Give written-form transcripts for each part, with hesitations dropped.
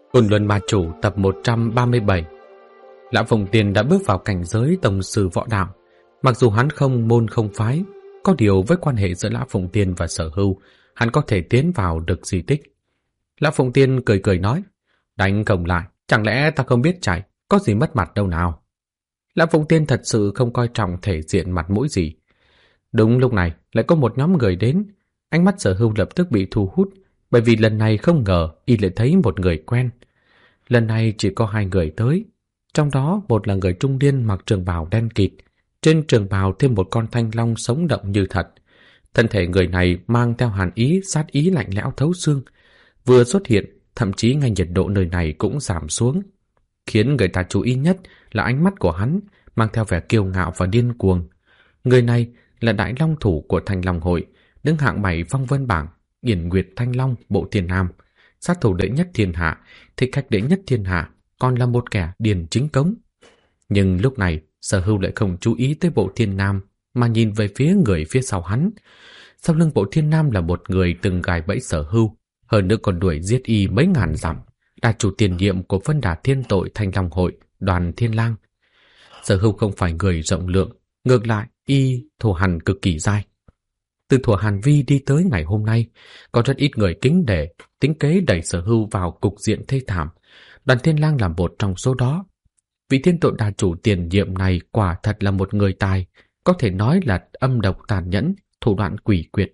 Côn Luân Ma Chủ tập 137. Lã Phùng Tiên đã bước vào cảnh giới tông sư võ đạo. Mặc dù hắn không môn không phái, có điều với quan hệ giữa Lã Phùng Tiên và Sở Hưu, hắn có thể tiến vào được di tích. Lã Phùng Tiên cười cười nói, đánh không lại, chẳng lẽ ta không biết chạy, có gì mất mặt đâu nào. Lã Phùng Tiên thật sự không coi trọng thể diện mặt mũi gì. Đúng lúc này lại có một nhóm người đến, ánh mắt Sở Hưu lập tức bị thu hút, bởi vì lần này không ngờ y lại thấy một người quen. Lần này chỉ có hai người tới, trong đó một là người trung niên mặc trường bào đen kịt, trên trường bào thêm một con thanh long sống động như thật. Thân thể người này mang theo hàn ý, sát ý lạnh lẽo thấu xương. Vừa xuất hiện, thậm chí ngay nhiệt độ nơi này cũng giảm xuống. Khiến người ta chú ý nhất là ánh mắt của hắn, mang theo vẻ kiêu ngạo và điên cuồng. Người này là đại long thủ của Thanh Long Hội, đứng hạng 7 phong vân bảng, Yển Nguyệt Thanh Long bộ Thiên Nam, sát thủ đệ nhất thiên hạ, thích khách đệ nhất thiên hạ, còn là một kẻ điền chính cống. Nhưng lúc này Sở Hưu lại không chú ý tới bộ Thiên Nam, mà nhìn về phía người phía sau hắn. Sau lưng bộ Thiên Nam là một người từng gài bẫy Sở Hưu, hơn nữa còn đuổi giết y mấy ngàn dặm, là chủ tiền nhiệm của Phân Đà Thiên Tội Thanh Long Hội, Đoàn Thiên Lang. Sở Hưu không phải người rộng lượng, ngược lại y thù hằn cực kỳ dai. Từ thuở Hàn Vi đi tới ngày hôm nay, có rất ít người kính nể, tính kế đẩy Sở Hưu vào cục diện thê thảm. Đoàn Thiên Lang là một trong số đó. Vị thiên tội đà chủ tiền nhiệm này quả thật là một người tài, có thể nói là âm độc tàn nhẫn, thủ đoạn quỷ quyệt.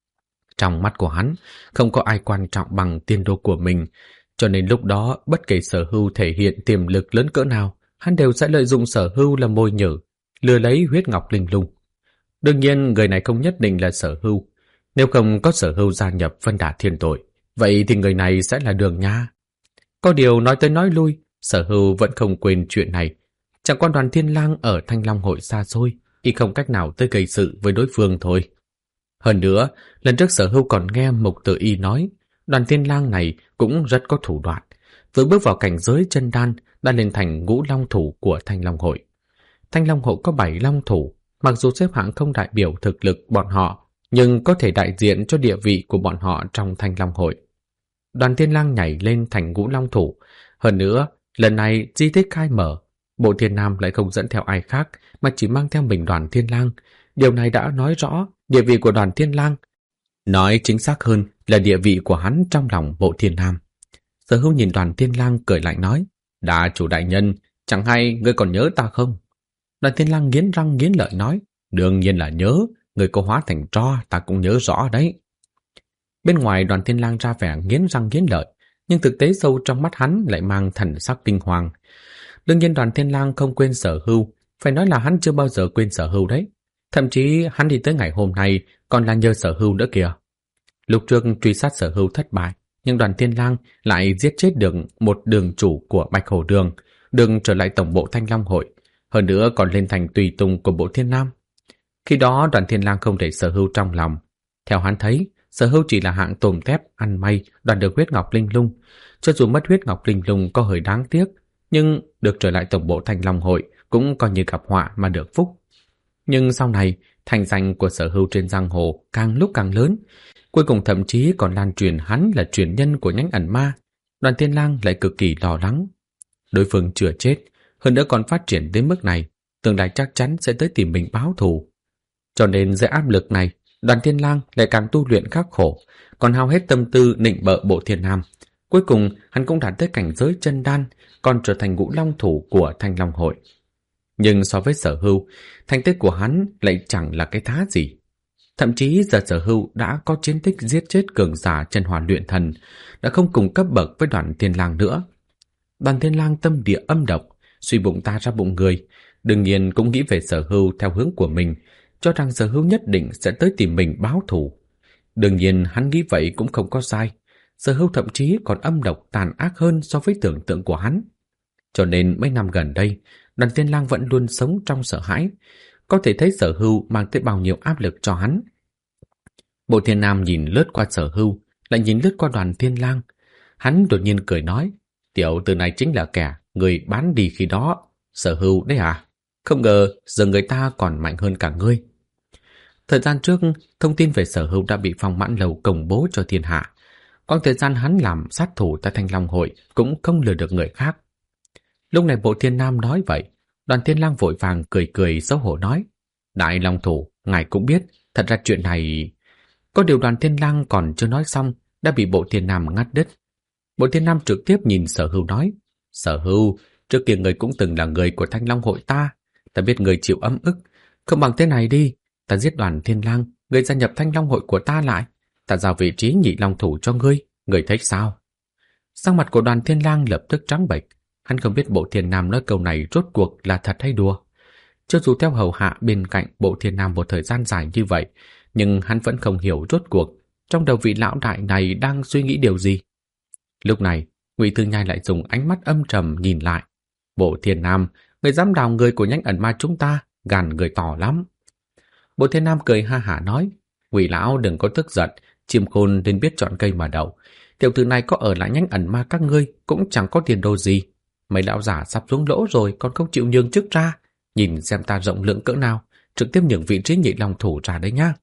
Trong mắt của hắn, không có ai quan trọng bằng tiên đô của mình, cho nên lúc đó bất kể Sở Hưu thể hiện tiềm lực lớn cỡ nào, hắn đều sẽ lợi dụng Sở Hưu làm mồi nhử, lừa lấy huyết ngọc linh lung. Đương nhiên người này không nhất định là Sở Hưu. Nếu không có Sở Hưu gia nhập Phân Đà Thiên Tội, vậy thì người này sẽ là Đường Nha. Có điều nói tới nói lui, Sở Hưu vẫn không quên chuyện này. Chẳng qua Đoàn Thiên Lang ở Thanh Long Hội xa xôi, y không cách nào tới gây sự với đối phương thôi. Hơn nữa, lần trước Sở Hưu còn nghe Mục Tử Y nói, Đoàn Thiên Lang này cũng rất có thủ đoạn. Vừa bước vào cảnh giới chân đan, đã lên thành ngũ long thủ của Thanh Long Hội. Thanh Long Hội có 7 long thủ, mặc dù xếp hạng không đại biểu thực lực bọn họ, nhưng có thể đại diện cho địa vị của bọn họ trong Thanh Long Hội. Đoàn Thiên Lang nhảy lên thành ngũ long thủ. Hơn nữa, lần này di tích khai mở, bộ Thiên Nam lại không dẫn theo ai khác mà chỉ mang theo mình Đoàn Thiên Lang. Điều này đã nói rõ địa vị của Đoàn Thiên Lang. Nói chính xác hơn là địa vị của hắn trong lòng bộ Thiên Nam. Sở Hưu nhìn Đoàn Thiên Lang cười lạnh nói, Đà chủ đại nhân, chẳng hay ngươi còn nhớ ta không? Đoàn Thiên Lang nghiến răng nghiến lợi nói, đương nhiên là nhớ, người có hóa thành tro ta cũng nhớ rõ đấy. Bên ngoài Đoàn Thiên Lang ra vẻ nghiến răng nghiến lợi, nhưng thực tế sâu trong mắt hắn lại mang thần sắc kinh hoàng. Đương nhiên Đoàn Thiên Lang không quên Sở Hưu, phải nói là hắn chưa bao giờ quên Sở Hưu đấy. Thậm chí hắn đi tới ngày hôm nay còn là nhờ Sở Hưu nữa kìa. Lúc trước truy sát Sở Hưu thất bại, nhưng Đoàn Thiên Lang lại giết chết được một đường chủ của Bạch Hổ Đường, đường trở lại tổng bộ Thanh Long Hội, hơn nữa còn lên thành tùy tùng của bộ Thiên Nam. Khi đó Đoàn Thiên Lang không để Sở Hưu trong lòng. Theo hắn thấy, Sở Hưu chỉ là hạng tôm tép ăn may đoạt được huyết ngọc linh lung. Cho dù mất huyết ngọc linh lung có hơi đáng tiếc, nhưng được trở lại tổng bộ Thanh Long Hội cũng coi như gặp họa mà được phúc. Nhưng sau này, thành danh của Sở Hưu trên giang hồ càng lúc càng lớn, cuối cùng thậm chí còn lan truyền hắn là truyền nhân của nhánh ẩn ma. Đoàn Thiên Lang lại cực kỳ lo lắng. Đối phương chưa chết, hơn nữa còn phát triển đến mức này, tương lai chắc chắn sẽ tới tìm mình báo thù. Cho nên dưới áp lực này, Đoàn Thiên Lang lại càng tu luyện khắc khổ, còn hao hết tâm tư nịnh bợ bộ Thiên Nam. Cuối cùng hắn cũng đạt tới cảnh giới chân đan, còn trở thành ngũ long thủ của Thanh Long Hội. Nhưng so với Sở Hưu, thành tích của hắn lại chẳng là cái thá gì. Thậm chí giờ Sở Hưu đã có chiến tích giết chết cường giả chân hỏa luyện thần, đã không cùng cấp bậc với Đoàn Thiên Lang nữa. Đoàn Thiên Lang tâm địa âm độc, suy bụng ta ra bụng người, đương nhiên cũng nghĩ về Sở Hưu theo hướng của mình, cho rằng Sở Hưu nhất định sẽ tới tìm mình báo thù. Đương nhiên hắn nghĩ vậy cũng không có sai. Sở Hưu thậm chí còn âm độc tàn ác hơn so với tưởng tượng của hắn. Cho nên mấy năm gần đây, Đoàn Thiên Lang vẫn luôn sống trong sợ hãi, có thể thấy Sở Hưu mang tới bao nhiêu áp lực cho hắn. Bộ Thiên Nam nhìn lướt qua Sở Hưu, lại nhìn lướt qua Đoàn Thiên Lang. Hắn đột nhiên cười nói, tiểu tử này chính là kẻ người bán đi khi đó, Sở Hưu đấy à? Không ngờ giờ người ta còn mạnh hơn cả ngươi. Thời gian trước, thông tin về Sở Hưu đã bị Phong Mãn Lầu công bố cho thiên hạ. Quãng thời gian hắn làm sát thủ tại Thanh Long Hội cũng không lừa được người khác. Lúc này Bộ Thiên Nam nói vậy, Đoàn Thiên Lang vội vàng cười cười xấu hổ nói: Đại Long Thủ, ngài cũng biết, thật ra chuyện này... Có điều Đoàn Thiên Lang còn chưa nói xong, đã bị Bộ Thiên Nam ngắt đứt. Bộ Thiên Nam trực tiếp nhìn Sở Hưu nói: Sở Hưu, trước kia người cũng từng là người của Thanh Long Hội ta biết người chịu ấm ức, không bằng thế này đi, ta giết Đoàn Thiên Lang, người gia nhập Thanh Long Hội của ta lại, ta giao vị trí nhị long thủ cho ngươi, người thấy sao? Sắc mặt của Đoàn Thiên Lang lập tức trắng bệch, hắn không biết Bộ Thiên Nam nói câu này rốt cuộc là thật hay đùa. Cho dù theo hầu hạ bên cạnh Bộ Thiên Nam một thời gian dài như vậy, nhưng hắn vẫn không hiểu rốt cuộc trong đầu vị lão đại này đang suy nghĩ điều gì. Lúc này, Ngụy Thư Nhai lại dùng ánh mắt âm trầm nhìn lại. Bộ Thiên Nam, người dám đào người của nhánh ẩn ma chúng ta, gan người to lắm. Bộ Thiên Nam cười ha hả nói: Ngụy lão đừng có tức giận, chim khôn nên biết chọn cây mà đậu. Tiểu tử này có ở lại nhánh ẩn ma các ngươi cũng chẳng có tiền đồ gì. Mấy lão giả sắp xuống lỗ rồi còn không chịu nhường chức ra. Nhìn xem ta rộng lượng cỡ nào, trực tiếp nhường vị trí nhị long thủ ra đấy nhá.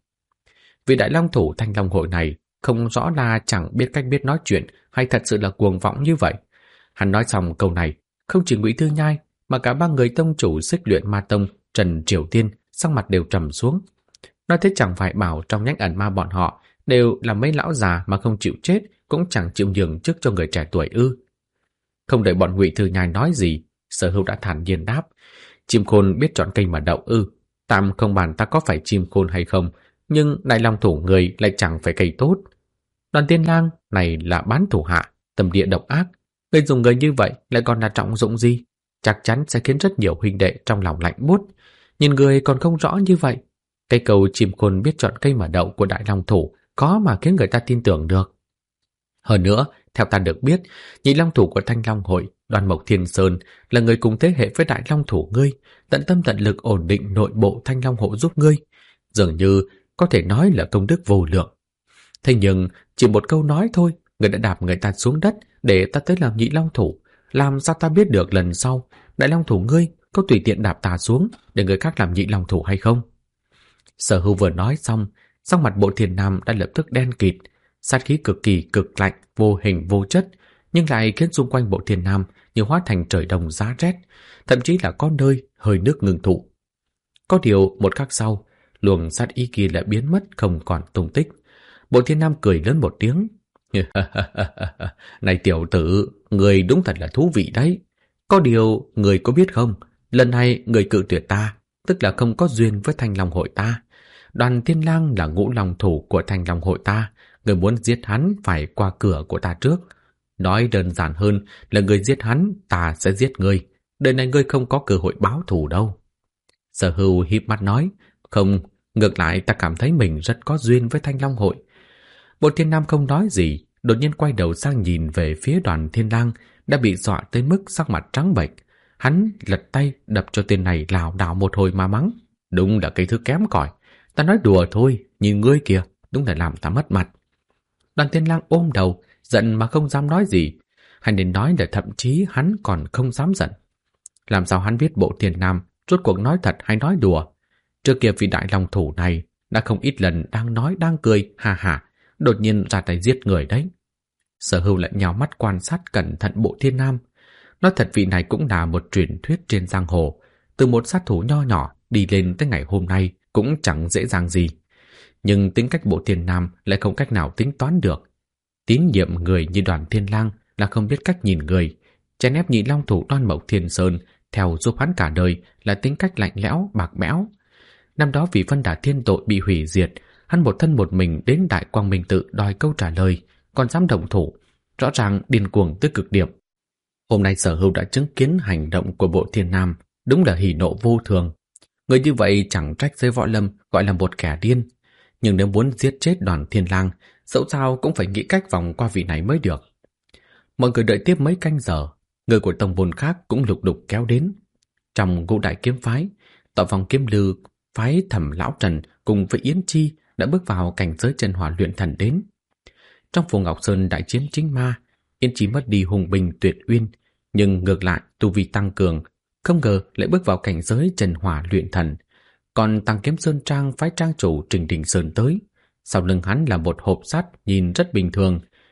Vị đại long thủ Thanh Long Hội này không rõ là chẳng biết cách biết nói chuyện hay thật sự là cuồng vọng như vậy. Hắn nói xong câu này, không chỉ Ngụy Thư Nhai mà cả ba người tông chủ Xích Luyện Ma Tông Trần Triều Tiên sắc mặt đều trầm xuống. Nói thế chẳng phải bảo trong nhánh ẩn ma bọn họ đều là mấy lão già mà không chịu chết cũng chẳng chịu nhường chức cho người trẻ tuổi ư? Không đợi bọn Ngụy Thư Nhai nói gì, Sở Hưu đã thản nhiên đáp: Chim khôn biết chọn cây mà đậu ư? Tạm không bàn ta có phải chim khôn hay không, nhưng đại long thủ người lại chẳng phải cây tốt. Đoàn Thiên Lang này là bán thủ hạ, tâm địa độc ác, người dùng người như vậy lại còn là trọng dụng gì? Chắc chắn sẽ khiến rất nhiều huynh đệ trong lòng lạnh buốt. Nhìn người còn không rõ như vậy, cái câu chim khôn biết chọn cây mà đậu của đại long thủ có mà khiến người ta tin tưởng được. Hơn nữa, theo ta được biết, nhị long thủ của Thanh Long Hội, Đoàn Mộc Thiên Sơn là người cùng thế hệ với đại long thủ ngươi, tận tâm tận lực ổn định nội bộ Thanh Long Hội giúp ngươi, dường như có thể nói là công đức vô lượng. Thế nhưng chỉ một câu nói thôi, người đã đạp người ta xuống đất để ta tới làm nhị long thủ, làm sao ta biết được lần sau đại long thủ ngươi có tùy tiện đạp ta xuống để người khác làm nhị long thủ hay không? Sở Hưu vừa nói xong, sắc mặt Bộ Thiên Nam đã lập tức đen kịt, sát khí cực kỳ cực lạnh, vô hình vô chất, nhưng lại khiến xung quanh Bộ Thiên Nam như hóa thành trời đông giá rét, thậm chí là có nơi hơi nước ngừng tụ. Có điều một khắc sau, luồng sát ý kia lại biến mất không còn tung tích. Bộ Thiên Nam cười lớn một tiếng: Này tiểu tử, người đúng thật là thú vị đấy. Có điều, người có biết không, lần này người cự tuyệt ta, tức là không có duyên với Thanh Long Hội ta. Đoàn Thiên Lang là ngũ long thủ của Thanh Long Hội ta, người muốn giết hắn phải qua cửa của ta trước. Nói đơn giản hơn là người giết hắn, ta sẽ giết người. Đời này ngươi không có cơ hội báo thù đâu. Sở Hưu híp mắt nói: Không, ngược lại ta cảm thấy mình rất có duyên với Thanh Long Hội. Bộ Thiên Nam không nói gì, đột nhiên quay đầu sang nhìn về phía Đoàn Thiên Lang, đã bị dọa tới mức sắc mặt trắng bệch. Hắn lật tay đập cho tên này lảo đảo một hồi mà mắng: Đúng là cây thứ kém cỏi, ta nói đùa thôi, nhìn ngươi kìa, đúng là làm ta mất mặt. Đoàn Thiên Lang ôm đầu, giận mà không dám nói gì. Hay nên nói là thậm chí hắn còn không dám giận. Làm sao hắn biết Bộ Thiên Nam rốt cuộc nói thật hay nói đùa? Trước kia vị đại long thủ này đã không ít lần đang nói đang cười, hà hà, đột nhiên ra tay giết người đấy. Sở Hưu lại nhào mắt quan sát cẩn thận Bộ Thiên Nam. Nói thật vị này cũng là một truyền thuyết trên giang hồ. Từ một sát thủ nho nhỏ đi lên tới ngày hôm nay cũng chẳng dễ dàng gì. Nhưng tính cách Bộ Thiên Nam lại không cách nào tính toán được. Tín nhiệm người như Đoàn Thiên Lang là không biết cách nhìn người. Chèn ép nhị long thủ Đoan Mộc Thiên Sơn theo giúp hắn cả đời là tính cách lạnh lẽo, bạc bẽo. Năm đó vì Vân Đả Thiên Tội bị hủy diệt, hắn một thân một mình đến Đại Quang Minh Tự đòi câu trả lời, còn dám động thủ, rõ ràng điên cuồng tới cực điểm. Hôm nay Sở Hưu đã chứng kiến hành động của Bộ Thiên Nam, đúng là hỉ nộ vô thường. Người như vậy chẳng trách giới võ lâm gọi là một kẻ điên, nhưng nếu muốn giết chết Đoàn Thiên Lang, dẫu sao cũng phải nghĩ cách vòng qua vị này mới được. Mọi người đợi tiếp mấy canh giờ, người của tông môn khác cũng lục đục kéo đến. Trong Ngũ Đại Kiếm Phái, Tọa Phong Kiếm Lư phái Thẩm Lão Trần cùng với Yến Chi đã bước vào cảnh giới chân hỏa luyện thần đến. Trong Phù Ngọc Sơn đại chiến chính ma, Yến Chi mất đi hùng binh tuyệt uyên, nhưng ngược lại tu vi tăng cường, không ngờ lại bước vào cảnh giới chân hỏa luyện thần. Còn Tăng Kiếm Sơn Trang phái trang chủ Trình Đình Sơn tới, sau lưng hắn là một hộp sắt nhìn rất bình thường,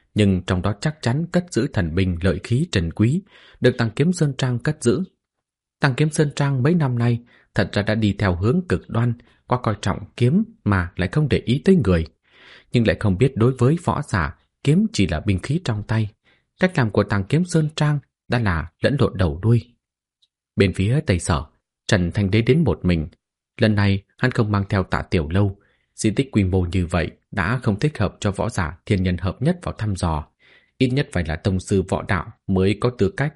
nhưng trong đó chắc chắn cất giữ thần binh lợi khí trần quý, được Tàng Kiếm Sơn Trang cất giữ. Tàng Kiếm Sơn Trang mấy năm nay thật ra đã đi theo hướng cực đoan, quá coi trọng kiếm mà lại không để ý tới người. Nhưng lại không biết đối với võ giả, kiếm chỉ là binh khí trong tay. Cách làm của Tàng Kiếm Sơn Trang đã là lẫn lộn đầu đuôi. Bên phía Tây Sở, Trần Thanh Đế đến một mình. Lần này hắn không mang theo Tạ Tiểu Lâu. Di tích quy mô như vậy đã không thích hợp cho võ giả thiên nhân hợp nhất vào thăm dò. Ít nhất phải là tông sư võ đạo mới có tư cách.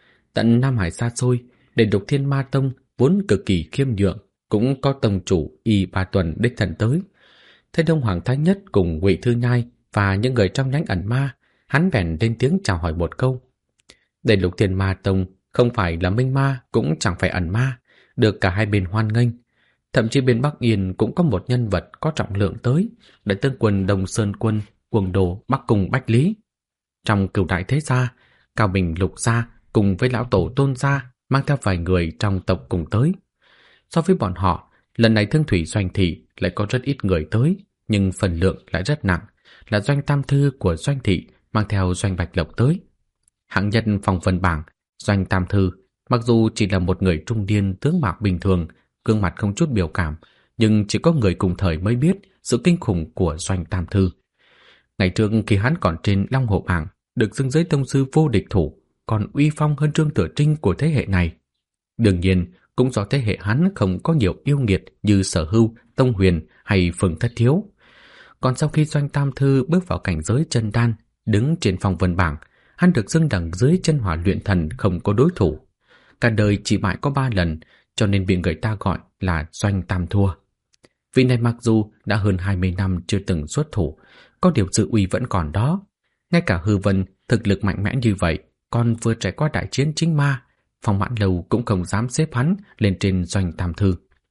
Tận Nam Hải xa xôi, để Độc Thiên Ma Tông vốn cực kỳ khiêm nhượng, cũng có tông chủ Y Ba Tuần đích thân tới. Thấy Đông Hoàng Thái Nhất cùng Ngụy Thư Nhai và những người trong nhánh ẩn ma, hắn bèn lên tiếng chào hỏi một câu. Để Lục Thiên Ma Tông không phải là minh ma cũng chẳng phải ẩn ma, được cả hai bên hoan nghênh. Thậm chí bên Bắc Yên cũng có một nhân vật có trọng lượng tới, Đại tướng quân Đông Sơn Quân, Cuồng Đồ Bắc Cung Bách Lý. Trong Cửu Đại Thế Gia, Cao Bình Lục Gia cùng với lão tổ Tôn Gia mang theo vài người trong tộc cùng tới. So với bọn họ, lần này Thương Thủy Doanh Thị lại có rất ít người tới, nhưng phần lượng lại rất nặng, là Doanh Tam Thư của Doanh Thị mang theo Doanh Bạch Lộc tới. Hạng nhân phong vân bảng, Doanh Tam Thư mặc dù chỉ là một người trung niên tướng mạo bình thường, gương mặt không chút biểu cảm, nhưng chỉ có người cùng thời mới biết sự kinh khủng của Doanh Tam Thư. Ngày trước khi hắn còn trên Long Hổ bảng, được xưng giới tông sư vô địch thủ, còn uy phong hơn Trương Tử Trinh của thế hệ này. Đương nhiên, cũng do thế hệ hắn không có nhiều yêu nghiệt như Sở Hưu, Tông Huyền hay Phương Thất Thiếu. Còn sau khi Doanh Tam Thư bước vào cảnh giới chân đan, đứng trên phong vân bảng, hắn được xưng đẳng dưới chân hỏa luyện thần không có đối thủ. Cả đời chỉ bại có 3 lần, cho nên bị người ta gọi là Doanh Tam Thua. Vị này mặc dù đã hơn 20 năm chưa từng xuất thủ, có điều sự uy vẫn còn đó. Ngay cả Hư Vân thực lực mạnh mẽ như vậy, còn vừa trải qua đại chiến chính ma, Phong Mãn Lâu cũng không dám xếp hắn lên trên Doanh Tam Thư.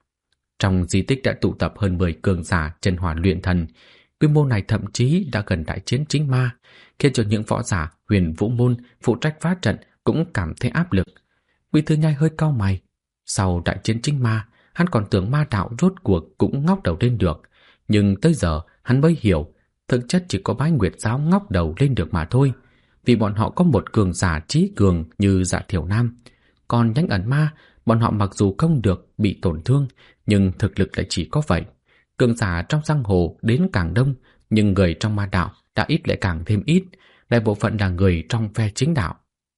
Trong di tích đã tụ tập hơn 10 cường giả chân hỏa luyện thần, quy mô này thậm chí đã gần đại chiến chính ma, khiến cho những võ giả Huyền Vũ Môn phụ trách phá trận cũng cảm thấy áp lực. Ngụy Thư Nhai hơi cau mày. Sau đại chiến chính ma, hắn còn tưởng ma đạo rốt cuộc cũng ngóc đầu lên được, nhưng tới giờ hắn mới hiểu, thực chất chỉ có Bái Nguyệt giáo ngóc đầu lên được mà thôi, vì bọn họ có một cường giả trí cường như Dạ Thiểu Nam. Còn nhánh ẩn ma, bọn họ mặc dù không được bị tổn thương, nhưng thực lực lại chỉ có vậy. Cường giả trong giang hồ đến càng đông, nhưng người trong ma đạo đã ít lại càng thêm ít, đại bộ phận là người trong phe chính đạo.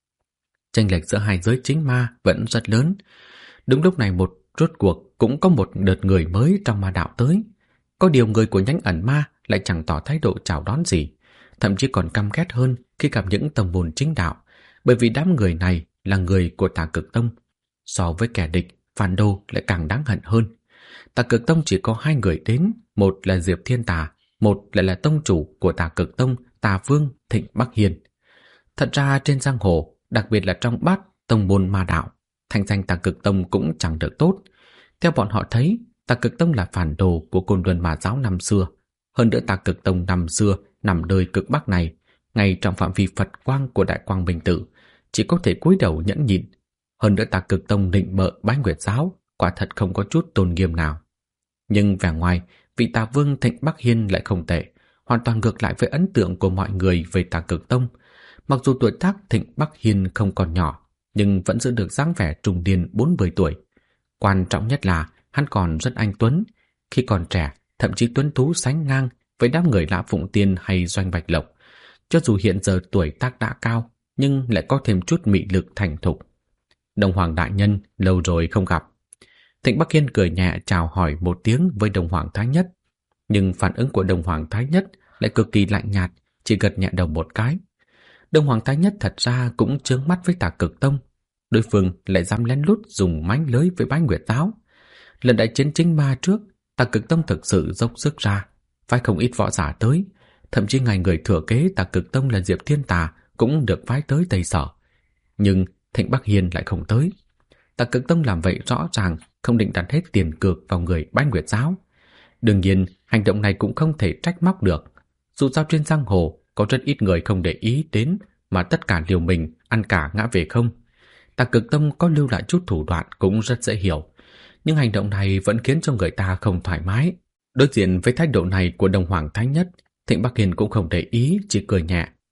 Chênh lệch giữa hai giới chính ma vẫn rất lớn. Đúng lúc này rốt cuộc cũng có một đợt người mới trong ma đạo tới. Có điều người của nhánh ẩn ma lại chẳng tỏ thái độ chào đón gì, thậm chí còn căm ghét hơn khi gặp những tông môn chính đạo, bởi vì đám người này là người của Tà Cực Tông. So với kẻ địch, phản đồ lại càng đáng hận hơn. Tà Cực Tông chỉ có 2 người đến, một là Diệp Thiên Tà, một lại là tông chủ của Tà Cực Tông, Tà Vương Thịnh Bắc Hiên. Thật ra trên giang hồ, đặc biệt là trong bát tông môn ma đạo, thanh danh Tà Cực Tông cũng chẳng được tốt. Theo bọn họ thấy, Tà Cực Tông là phản đồ của Côn Luân Ma giáo năm xưa. Hơn nữa Tà Cực Tông năm xưa nằm đời cực bắc này, ngay trong phạm vi Phật quang của Đại Quang Minh Tử, chỉ có thể cúi đầu nhẫn nhịn. Hơn nữa Tà Cực Tông định bợ Bái Nguyệt giáo, quả thật không có chút tôn nghiêm nào. Nhưng vẻ ngoài, vị Tà Vương Thịnh Bắc Hiên lại không tệ, hoàn toàn ngược lại với ấn tượng của mọi người về Tà Cực Tông. Mặc dù tuổi tác Thịnh Bắc Hiên không còn nhỏ, nhưng vẫn giữ được dáng vẻ trung niên 40 tuổi. Quan trọng nhất là hắn còn rất anh tuấn. Khi còn trẻ, thậm chí tuấn tú sánh ngang với đám người Lã Phụng Tiên hay Doanh Bạch Lộc. Cho dù hiện giờ tuổi tác đã cao, nhưng lại có thêm chút mị lực thành thục. Đồng Hoàng đại nhân, lâu rồi không gặp. Thịnh Bắc Hiên cười nhẹ chào hỏi một tiếng với Đồng Hoàng Thái Nhất. Nhưng phản ứng của Đồng Hoàng Thái Nhất lại cực kỳ lạnh nhạt, chỉ gật nhẹ đầu một cái. Đồng Hoàng Thái Nhất thật ra cũng chướng mắt với Tà Cực Tông. Đối phương lại dám lén lút dùng mánh lưới với Bái Nguyệt giáo. Lần đại chiến chính ma trước, Tà Cực Tông thực sự dốc sức ra, phái không ít võ giả tới. Thậm chí ngay người thừa kế Tà Cực Tông là Diệp Thiên Tà cũng được phái tới Tây Sở. Nhưng Thịnh Bắc Hiên lại không tới. Tà Cực Tông làm vậy rõ ràng không định đặt hết tiền cược vào người Bái Nguyệt giáo. Đương nhiên, hành động này cũng không thể trách móc được. Dù sao trên giang hồ có rất ít người không để ý đến, mà tất cả liều mình ăn cả ngã về không. Tà Cực Tông có lưu lại chút thủ đoạn cũng rất dễ hiểu, nhưng hành động này vẫn khiến cho người ta không thoải mái. Đối diện với thái độ này của Đồng Hoàng Thái Nhất, Thịnh Bắc Hiên cũng không để ý, chỉ cười nhẹ.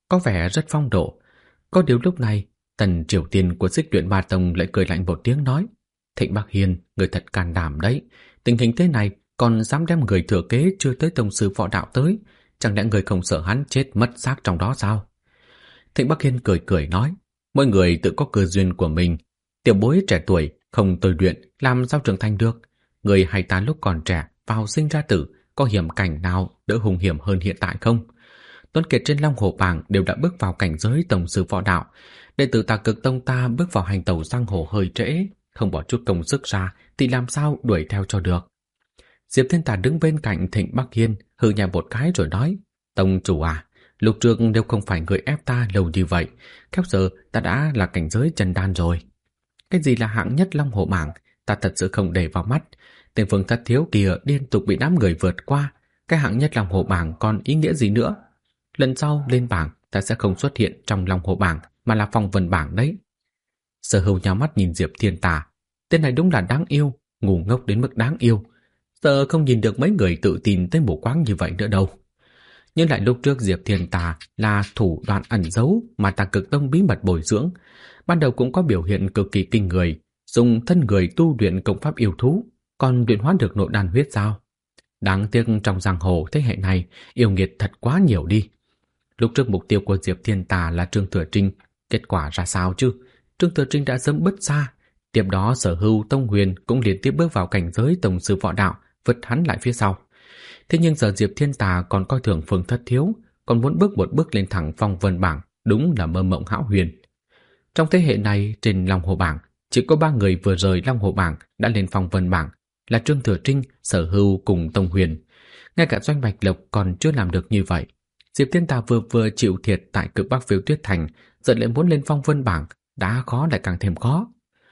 có vẻ rất phong độ. Có điều lúc này, Tần Triều Tiên của Xích Luyện Ba Tông lại cười lạnh một tiếng nói: Thịnh Bắc Hiên, người thật can đảm đấy. Tình hình thế này còn dám đem người thừa kế chưa tới tông sư võ đạo tới, chẳng lẽ người không sợ hắn chết mất xác trong đó sao? Thịnh Bắc Hiên cười cười nói: Mỗi người tự có cơ duyên của mình. Tiểu bối trẻ tuổi không tôi luyện làm sao trưởng thành được. Người hay ta lúc còn trẻ vào sinh ra tử, có hiểm cảnh nào đỡ hung hiểm hơn hiện tại không? Tuấn kiệt trên Long Hồ Bảng đều đã bước vào cảnh giới tổng sư võ đạo. Đệ tử Tà Cực Tông ta bước vào hành tẩu giang hồ hơi trễ, không bỏ chút công sức ra thì làm sao đuổi theo cho được. Diệp Thiên Tà đứng bên cạnh Thịnh Bắc Hiên, hừ nhẹ một cái rồi nói: Tông chủ à, lúc trước đều không phải người ép ta lâu như vậy, kéo giờ ta đã là cảnh giới chân đan rồi. Cái gì là hạng nhất Long Hồ Bảng, ta thật sự không để vào mắt. Tên Phương Thất Thiếu kia liên tục bị đám người vượt qua, cái hạng nhất Long Hồ Bảng còn ý nghĩa gì nữa? Lần sau lên bảng ta sẽ không xuất hiện trong Long Hồ Bảng mà là Phong Vân Bảng đấy. Sở Hưu nhắm mắt nhìn Diệp Thiên Tà, tên này đúng là đáng yêu, ngu ngốc đến mức đáng yêu. Giờ không nhìn được mấy người tự tin tới mù quáng như vậy nữa đâu. Nhưng lại lúc trước Diệp Thiên Tà là thủ đoạn ẩn giấu mà Tà Cực Tông bí mật bồi dưỡng, ban đầu cũng có biểu hiện cực kỳ kinh người, dùng thân người tu luyện công pháp yêu thú, còn luyện hóa được nội đan huyết giao. Đáng tiếc trong giang hồ thế hệ này yêu nghiệt thật quá nhiều đi. Lúc trước mục tiêu của Diệp Thiên Tà là Trương Thừa Trinh, kết quả ra sao chứ? Trương Thừa Trinh đã sớm bứt xa. Tiếp đó Sở Hưu, Tông Huyền cũng liên tiếp bước vào cảnh giới tổng sư võ đạo, vượt hắn lại phía sau. Thế nhưng giờ Diệp Thiên Tà còn coi thường Phương Thất Thiếu, còn muốn bước một bước lên thẳng Phong Vân Bảng, đúng là mơ mộng hão huyền. Trong thế hệ này trên Long Hồ Bảng chỉ có 3 người vừa rời Long Hồ Bảng đã lên Phong Vân Bảng, là Trương Thừa Trinh, Sở Hưu cùng Tông Huyền. Ngay cả Doanh Bạch Lộc còn chưa làm được như vậy. Diệp Thiên Tà vừa chịu thiệt tại Cực Bắc Phiêu Tuyết Thành, giờ lại muốn lên Phong Vân Bảng, đã khó lại càng thêm khó.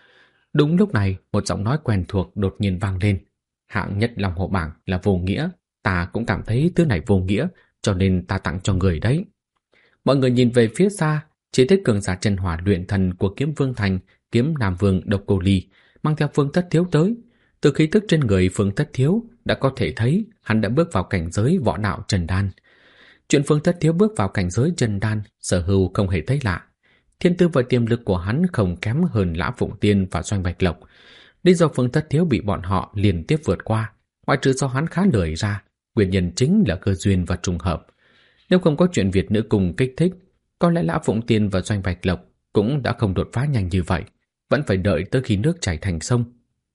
Đúng lúc này, một giọng nói quen thuộc đột nhiên vang lên: Hạng nhất Long Hồ Bảng là vô nghĩa, ta cũng cảm thấy thứ này vô nghĩa, cho nên ta tặng cho người đấy. Mọi người nhìn về phía xa, chỉ thấy cường giả chân hỏa luyện thần của Kiếm Vương Thành, Kiếm Nam Vương Độc Cô Ly mang theo Phương Thất Thiếu tới. Từ khí tức trên người Phương Thất Thiếu đã có thể thấy hắn đã bước vào cảnh giới võ đạo chân đan. Chuyện Phương Thất Thiếu bước vào cảnh giới chân đan, Sở Hưu không hề thấy lạ. Thiên tư và tiềm lực của hắn không kém hơn Lã Phụng Tiên và Doanh Bạch Lộc. Lý do Phương Thất Thiếu bị bọn họ liên tiếp vượt qua, ngoại trừ do hắn khá lười ra, nguyên nhân chính là cơ duyên và trùng hợp. Nếu không có chuyện Việt nữ cùng kích thích, có lẽ Lã Phụng Tiên và Doanh Bạch Lộc cũng đã không đột phá nhanh như vậy, vẫn phải đợi tới khi nước chảy thành sông.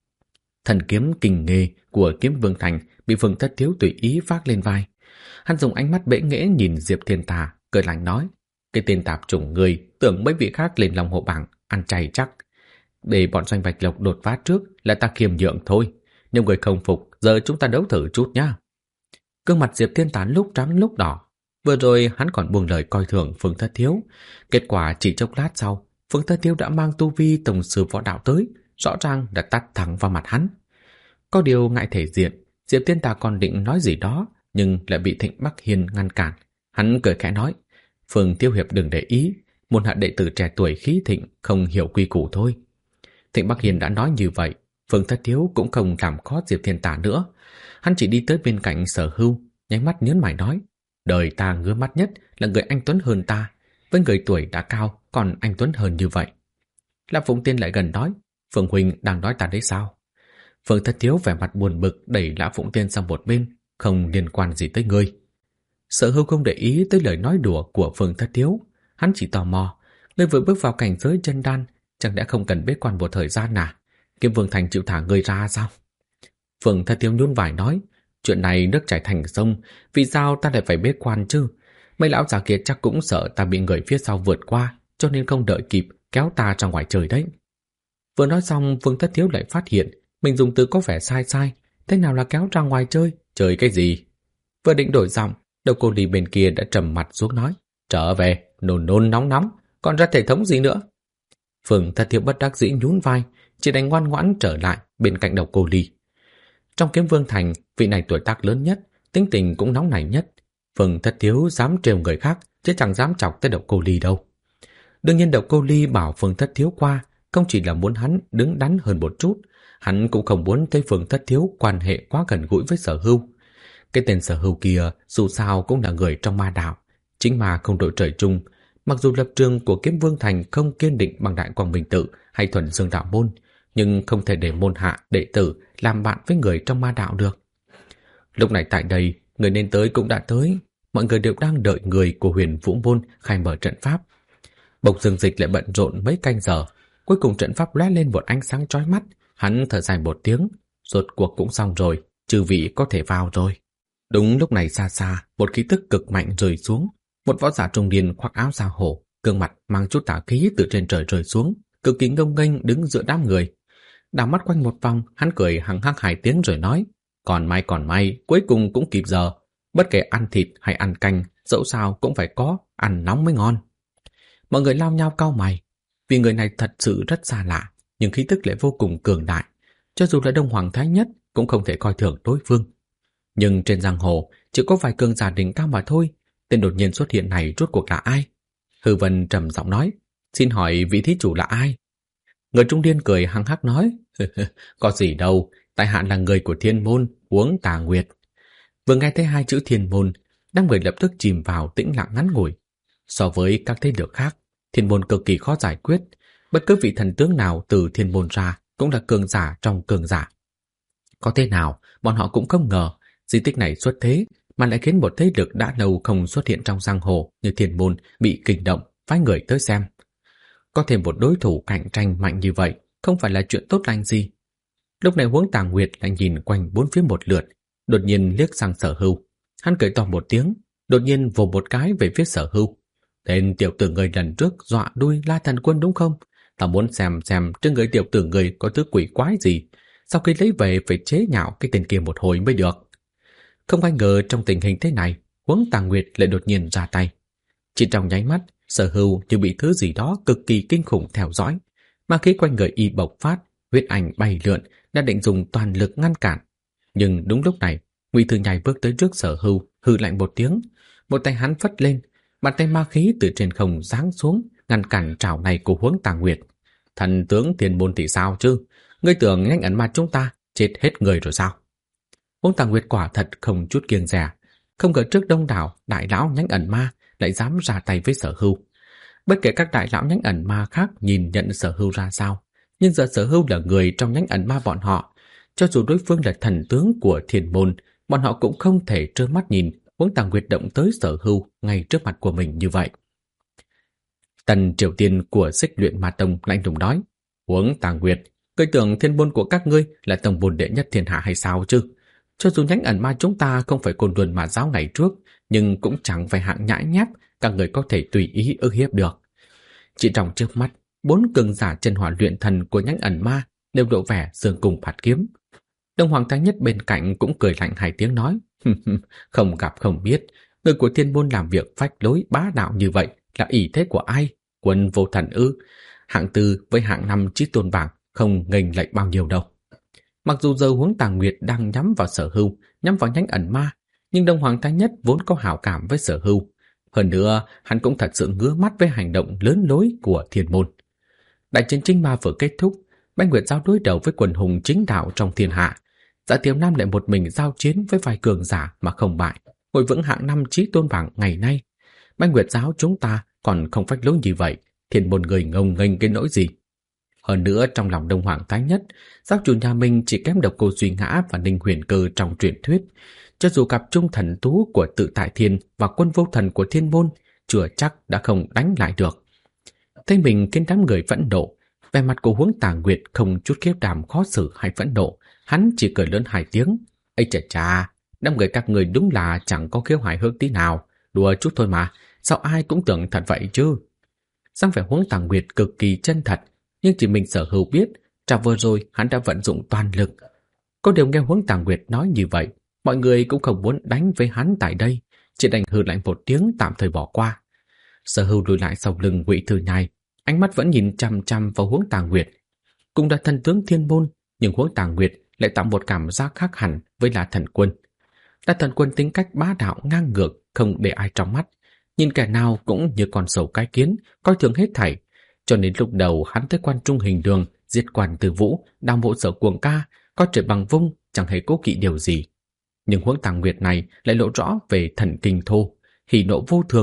Thần kiếm kình nghề của Kiếm Vương Thành bị Phương Thất Thiếu tùy ý vác lên vai. Hắn dùng ánh mắt bẽ nghễ nhìn Diệp Thiên Tà, cười lạnh nói: Cái tên tạp chủng người tưởng mấy vị khác lên Long Hồ Bảng ăn chay chắc. Để bọn Doanh Bạch Lộc đột phá trước là ta khiêm nhượng thôi. Nếu người không phục, giờ chúng ta đấu thử chút nhá. Gương mặt Diệp Thiên Tà lúc trắng lúc đỏ. Vừa rồi hắn còn buông lời coi thường Phương Thất Thiếu. Kết quả chỉ chốc lát sau, Phương Thất Thiếu đã mang tu vi tổng sư võ đạo tới, rõ ràng đã tát thẳng vào mặt hắn. Có điều ngại thể diện, Diệp Thiên Tà còn định nói gì đó, nhưng lại bị Thịnh Bắc Hiên ngăn cản. Hắn cười khẽ nói: Phương Tiêu Hiệp đừng để ý, môn hạ đệ tử trẻ tuổi khí thịnh không hiểu quy củ thôi. Thịnh Bắc Hiên đã nói như vậy, Phương Thất Thiếu cũng không làm khó Diệp Thiên Tà nữa. Hắn chỉ đi tới bên cạnh Sở Hưu, nháy mắt nhớn mày nói: Đời ta ngứa mắt nhất là người anh tuấn hơn ta, với người tuổi đã cao còn anh tuấn hơn như vậy. Lã Phụng Tiên lại gần nói: Phương huynh đang nói ta đấy sao? Phương Thất Thiếu vẻ mặt buồn bực đẩy Lã Phụng Tiên sang một bên, không liên quan gì tới ngươi. Sở Hưu không để ý tới lời nói đùa của Phương Thất Thiếu, hắn chỉ tò mò: ngươi vừa bước vào cảnh giới chân đan, chẳng lẽ không cần bế quan một thời gian à? Kiếm Vương Thành chịu thả ngươi ra sao? Phương Thất Thiếu nhún vai nói: chuyện này nước chảy thành sông, vì sao ta lại phải bế quan chứ? Mấy lão già kia chắc cũng sợ ta bị người phía sau vượt qua, cho nên không đợi kịp kéo ta ra ngoài trời đấy. Vừa nói xong, Phương Thất Thiếu lại phát hiện mình dùng từ có vẻ sai, thế nào là kéo ra ngoài chơi, chơi cái gì? Vừa định đổi giọng, Độc Cô Ly bên kia đã trầm mặt xuống nói: trở về, nôn nóng, còn ra thể thống gì nữa? Phương Thất Thiếu bất đắc dĩ nhún vai, chỉ đành ngoan ngoãn trở lại bên cạnh Độc Cô Ly. Trong Kiếm Vương Thành, vị này tuổi tác lớn nhất, tính tình cũng nóng nảy nhất. Phương Thất Thiếu dám trêu người khác, chứ chẳng dám chọc tới Độc Cô Ly đâu. Đương nhiên Độc Cô Ly bảo Phương Thất Thiếu qua, không chỉ là muốn hắn đứng đắn hơn một chút, hắn cũng không muốn thấy Phương Thất Thiếu quan hệ quá gần gũi với Sở Hưu. Cái tên Sở Hưu kia dù sao cũng là người trong ma đạo, chính mà không đội trời chung, Mặc dù lập trường của Kiếm Vương Thành không kiên định bằng Đại Quang Minh Tự hay Thuần Dương Đạo Môn, nhưng không thể để môn hạ đệ tử làm bạn với người trong ma đạo được. Lúc này tại đây, người nên tới cũng đã tới, mọi người đều đang đợi người của Huyền Vũ Môn khai mở trận pháp. Bộc Dương Dịch lại bận rộn mấy canh giờ, cuối cùng trận pháp lóe lên một ánh sáng chói mắt, hắn thở dài một tiếng, rốt cuộc cũng xong rồi, chư vị có thể vào rồi. Đúng lúc này xa xa, một khí tức cực mạnh rơi xuống, một võ giả trung niên khoác áo da hổ, gương mặt mang chút tà khí từ trên trời rơi xuống, cực kỳ ngông nghênh đứng giữa đám người. Đảo mắt quanh một vòng, hắn cười hằng hắc 2 tiếng rồi nói: còn may, cuối cùng cũng kịp giờ. Bất kể ăn thịt hay ăn canh, dẫu sao cũng phải có, ăn nóng mới ngon. Mọi người lao nhau cau mày, vì người này thật sự rất xa lạ, nhưng khí tức lại vô cùng cường đại. Cho dù là Đông Hoàng Thái Nhất cũng không thể coi thường đối phương. Nhưng trên giang hồ chỉ có vài cường giả đỉnh cao mà thôi. Tên đột nhiên xuất hiện này rốt cuộc là ai? Hư Vân trầm giọng nói: xin hỏi vị thí chủ là ai? Người trung niên cười hăng hắc nói: có gì đâu, tại hạ là người của Thiên Môn, Huống Tà Nguyệt. Vừa nghe thấy 2 chữ Thiên Môn, đám người lập tức chìm vào tĩnh lặng ngắn ngủi. So với các thế lực khác, Thiên Môn cực kỳ khó giải quyết. Bất cứ vị thần tướng nào từ Thiên Môn ra cũng là cường giả trong cường giả. Có thế nào, bọn họ cũng không ngờ di tích này xuất thế mà lại khiến một thế lực đã lâu không xuất hiện trong giang hồ như Thiên Môn bị kinh động, phái người tới xem. Có thêm một đối thủ cạnh tranh mạnh như vậy không phải là chuyện tốt lành gì. Lúc này Huống Tà Nguyệt lại nhìn quanh bốn phía một lượt, đột nhiên liếc sang Sở Hưu. Hắn cười to một tiếng, đột nhiên vồ một cái về phía Sở Hưu. Tên tiểu tử người lần trước dọa đuôi La Thần Quân đúng không? Ta muốn xem trên người tiểu tử người có thứ quỷ quái gì. Sau khi lấy về phải chế nhạo cái tên kia một hồi mới được. Không ai ngờ trong tình hình thế này, Huống Tà Nguyệt lại đột nhiên ra tay. Chỉ trong nháy mắt, Sở Hưu như bị thứ gì đó cực kỳ kinh khủng theo dõi. Ma khí quanh người y bộc phát, huyết ảnh bay lượn, đã định dùng toàn lực ngăn cản. Nhưng đúng lúc này, Ngụy Thư Nhai bước tới trước Sở Hưu, hừ lạnh một tiếng, một tay hắn phất lên, bàn tay ma khí từ trên không giáng xuống, ngăn cản trảo này của Huống Tà Nguyệt. Thần tướng Thiên Môn thì sao chứ? Ngươi tưởng nhanh ẩn ma chúng ta chết hết người rồi sao? Huống Tà Nguyệt quả thật không chút kiêng dè, không ngờ trước đông đảo đại lão nhánh ẩn ma lại dám ra tay với Sở Hưu. Bất kể các đại lão nhánh ẩn ma khác nhìn nhận Sở Hưu ra sao, nhưng giờ Sở Hưu là người trong nhánh ẩn ma bọn họ. Cho dù đối phương là thần tướng của Thiên Môn, bọn họ cũng không thể trơ mắt nhìn Huống Tà Nguyệt động tới Sở Hưu ngay trước mặt của mình như vậy. Tần Triều Tiên của Xích Luyện Ma Tông lạnh lùng nói: Huống Tà Nguyệt, ngươi tưởng Thiên Môn của các ngươi là tông môn đệ nhất thiên hạ hay sao chứ? Cho dù nhánh ẩn ma chúng ta không phải Côn Luân Ma giáo ngày trước, nhưng cũng chẳng phải hạng nhãi nhép các người có thể tùy ý ức hiếp được. Chỉ trong trước mắt, 4 cường giả chân hỏa luyện thần của nhánh ẩn ma đều lộ vẻ dương cùng phạt kiếm. Đông Hoàng Thái Nhất bên cạnh cũng cười lạnh 2 tiếng nói: không gặp không biết, người của Thiên Môn làm việc phách lối bá đạo như vậy là ỷ thế của ai? Quân vô thần ư? Hạng 4 với hạng 5 chí tôn bảng không nghênh lệch bao nhiêu đâu. Mặc dù giờ Huống Tà Nguyệt đang nhắm vào Sở Hưu, nhắm vào nhánh ẩn ma, nhưng Đông Hoàng Thái Nhất vốn có hảo cảm với Sở Hưu. Hơn nữa, hắn cũng thật sự ngứa mắt với hành động lớn lối của Thiên Môn. Đại chiến Chính Ma vừa kết thúc, Bách Nguyệt Giáo đối đầu với quần hùng chính đạo trong thiên hạ. Dạ Tiếu Nam lại một mình giao chiến với vài cường giả mà không bại, ngồi vững hạng 5 chí tôn bảng ngày nay. Bách Nguyệt Giáo chúng ta còn không phách lối như vậy, Thiên Môn người ngông nghênh cái nỗi gì? Hơn nữa trong lòng Đông Hoàng Thái Nhất, giáo chủ nhà mình chỉ kém Độc Cô Duy Ngã và Ninh Huyền Cơ trong truyền thuyết. Cho dù gặp chung thần tú của Tự Tại Thiên và quân vô thần của Thiên Môn, chưa chắc đã không đánh lại được. Thấy mình khiến đám người phẫn nộ, vẻ mặt của Huống Tà Nguyệt không chút khiếp đảm khó xử hay phẫn nộ, hắn chỉ cười lớn 2 tiếng. Ây chà chà, đám người các người đúng là chẳng có khiếu hài hước tí nào, đùa chút thôi mà, sao ai cũng tưởng thật vậy chứ? Sang vẻ Huống Tà Nguyệt cực kỳ chân thật, nhưng chỉ mình Sở Hưu biết, trà vừa rồi hắn đã vận dụng toàn lực. Có điều nghe Huống Tà Nguyệt nói như vậy, mọi người cũng không muốn đánh với hắn tại đây, chỉ đành hừ lạnh một tiếng tạm thời bỏ qua. Sở Hưu lùi lại sau lưng Ngụy Thư Nhai, ánh mắt vẫn nhìn chằm chằm vào Huống Tà Nguyệt. Cùng là thần tướng Thiên Môn, nhưng Huống Tà Nguyệt lại tạo một cảm giác khác hẳn với La Thần Quân. La Thần Quân tính cách bá đạo ngang ngược, không để ai trong mắt, nhìn kẻ nào cũng như con sầu cái kiến, coi thường hết thảy. Cho nên lúc đầu hắn tới Quan Trung Hình Đường, giết Quan Từ Vũ, đào mộ Sở Cuồng Ca, coi trời bằng vung, chẳng hề cố kỵ điều gì. Nhưng Huống Tà Nguyệt này lại lộ rõ về thần kinh thô, hỉ nộ vô thường,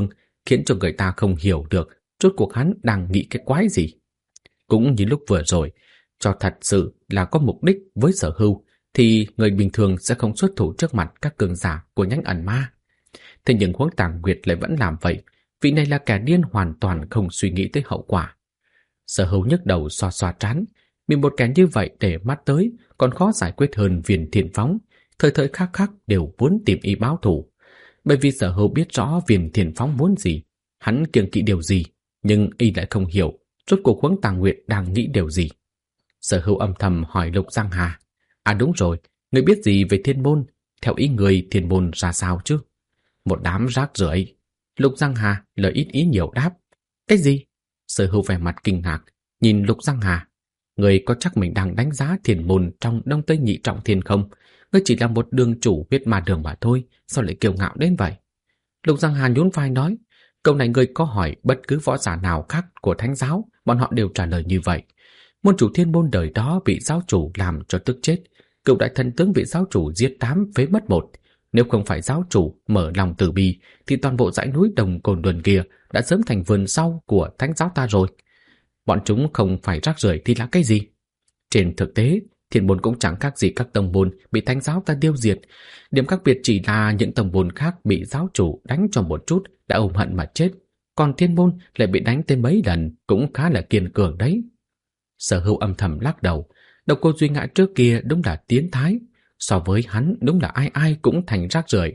khiến cho người ta không hiểu được rốt cuộc hắn đang nghĩ cái quái gì. Cũng như lúc vừa rồi, cho thật sự là có mục đích với Sở Hưu thì người bình thường sẽ không xuất thủ trước mặt các cường giả của nhánh ẩn ma. Thế nhưng Huống Tàng Nguyệt lại vẫn làm vậy, vị này là kẻ điên hoàn toàn không suy nghĩ tới hậu quả. Sở Hưu nhức đầu xoa xoa trán, bị một kẻ như vậy để mắt tới còn khó giải quyết hơn Viên Thiên Phóng, thời thời khắc khắc đều muốn tìm y báo thù. Bởi vì Sở Hưu biết rõ Viên Thiên Phóng muốn gì, hắn kiêng kỵ điều gì, nhưng y lại không hiểu rốt cuộc Huống Tàng Nguyệt đang nghĩ điều gì. Sở Hưu âm thầm hỏi Lục Giang Hà, à đúng rồi, người biết gì về thiên môn? Theo ý người thiên môn ra sao chứ? Một đám rác rưởi. Lục Giang Hà lời ít ý nhiều đáp. Cái gì? Sở Hưu vẻ mặt kinh ngạc, nhìn Lục Giang Hà. Người có chắc mình đang đánh giá thiên môn trong Đông Tây Nhị Trọng Thiên không? Ngươi chỉ là một đường chủ huyết ma đường mà thôi, sao lại kiêu ngạo đến vậy? Lục Giang Hà nhún vai nói, câu này ngươi có hỏi bất cứ võ giả nào khác của Thánh giáo, bọn họ đều trả lời như vậy. Môn chủ thiên môn đời đó bị giáo chủ làm cho tức chết, cựu đại thần tướng bị giáo chủ giết 8 phế mất 1. Nếu không phải giáo chủ mở lòng từ bi, thì toàn bộ dãy núi Đồng Cồn Luân kia đã sớm thành vườn sau của Thánh giáo ta rồi. Bọn chúng không phải rác rưởi thì là cái gì? Trên thực tế, thiên môn cũng chẳng khác gì các tông môn bị Thánh giáo ta tiêu diệt. Điểm khác biệt chỉ là những tông môn khác bị giáo chủ đánh cho một chút đã ôm hận mà chết, còn thiên môn lại bị đánh tới mấy lần cũng khá là kiên cường đấy. Sở Hưu âm thầm lắc đầu, Độc Cô Duy Ngã trước kia đúng là tiến thái, so với hắn đúng là ai ai cũng thành rác rưởi.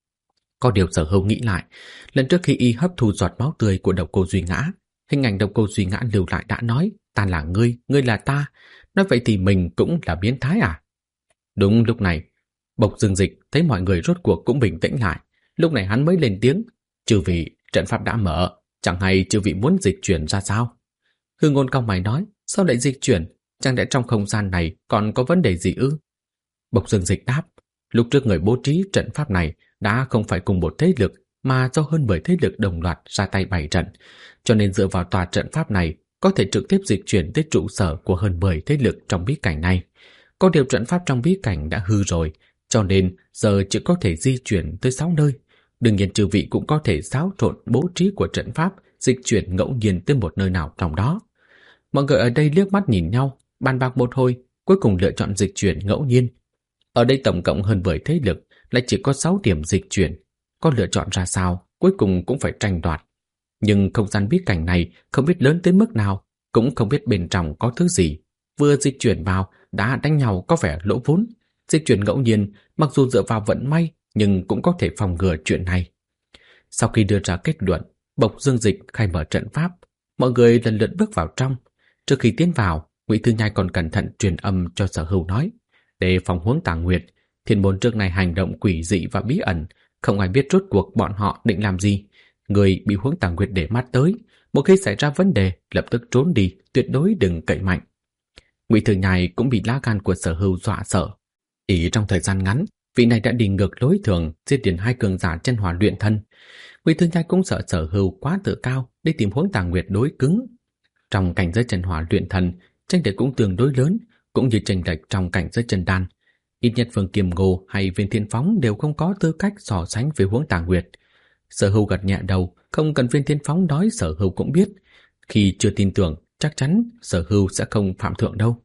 Có điều Sở Hưu nghĩ lại, lần trước khi y hấp thu giọt máu tươi của Độc Cô Duy Ngã, hình ảnh Độc Cô Duy Ngã lưu lại đã nói, ta là ngươi, ngươi là ta. Nói vậy thì mình cũng là biến thái à? Đúng lúc này, Bộc Dương Dịch thấy mọi người rốt cuộc cũng bình tĩnh lại. Lúc này hắn mới lên tiếng, chư vị, trận pháp đã mở, chẳng hay chư vị muốn dịch chuyển ra sao? Hư Ngôn cau mày nói, sao lại dịch chuyển? Chẳng lẽ trong không gian này còn có vấn đề gì ư? Bộc Dương Dịch đáp, lúc trước người bố trí trận pháp này đã không phải cùng một thế lực mà do hơn 10 thế lực đồng loạt ra tay bày trận, cho nên dựa vào tòa trận pháp này có thể trực tiếp dịch chuyển tới trụ sở của hơn 10 thế lực trong bí cảnh này. Có điều trận pháp trong bí cảnh đã hư rồi, cho nên giờ chỉ có thể di chuyển tới 6 nơi. Đương nhiên chư vị cũng có thể xáo trộn bố trí của trận pháp, dịch chuyển ngẫu nhiên tới một nơi nào trong đó. Mọi người ở đây liếc mắt nhìn nhau, bàn bạc một hồi, cuối cùng lựa chọn dịch chuyển ngẫu nhiên. Ở đây tổng cộng hơn 10 thế lực, lại chỉ có 6 điểm dịch chuyển. Có lựa chọn ra sao, cuối cùng cũng phải tranh đoạt. Nhưng không gian bí cảnh này không biết lớn tới mức nào, cũng không biết bên trong có thứ gì. Vừa dịch chuyển vào, đã đánh nhau có vẻ lỗ vốn. Dịch chuyển ngẫu nhiên, mặc dù dựa vào vận may, nhưng cũng có thể phòng ngừa chuyện này. Sau khi đưa ra kết luận, Bộc Dương Dịch khai mở trận pháp, mọi người lần lượt bước vào trong. Trước khi tiến vào, Ngụy Thư Nhai còn cẩn thận truyền âm cho Sở Hưu nói, để phòng Huống Tàng Nguyệt, thiên môn trước này hành động quỷ dị và bí ẩn, không ai biết rốt cuộc bọn họ định làm gì. Người bị Huống Tàng Nguyệt để mắt tới, một khi xảy ra vấn đề, lập tức trốn đi, tuyệt đối đừng cậy mạnh. Ngụy Thư Nhai cũng bị lá gan của Sở Hưu dọa sợ. Chỉ trong thời gian ngắn, vị này đã đi ngược lối thường, giết điển 2 cường giả chân hỏa luyện thân. Ngụy Thư Nhai cũng sợ Sở Hưu quá tự cao để tìm Huống Tàng Nguyệt đối cứng. Trong cảnh giới chân hỏa luyện thần, chênh lệch cũng tương đối lớn, cũng như chênh lệch trong cảnh giới chân đan. Ít nhất Vương Kiềm Ngô hay Viên Thiên Phóng đều không có tư cách so sánh với Huống Tàng Nguyệt. Sở Hưu gật nhẹ đầu, không cần Viên Thiên Phóng nói Sở Hưu cũng biết. Khi chưa tin tưởng, chắc chắn Sở Hưu sẽ không phạm thượng đâu.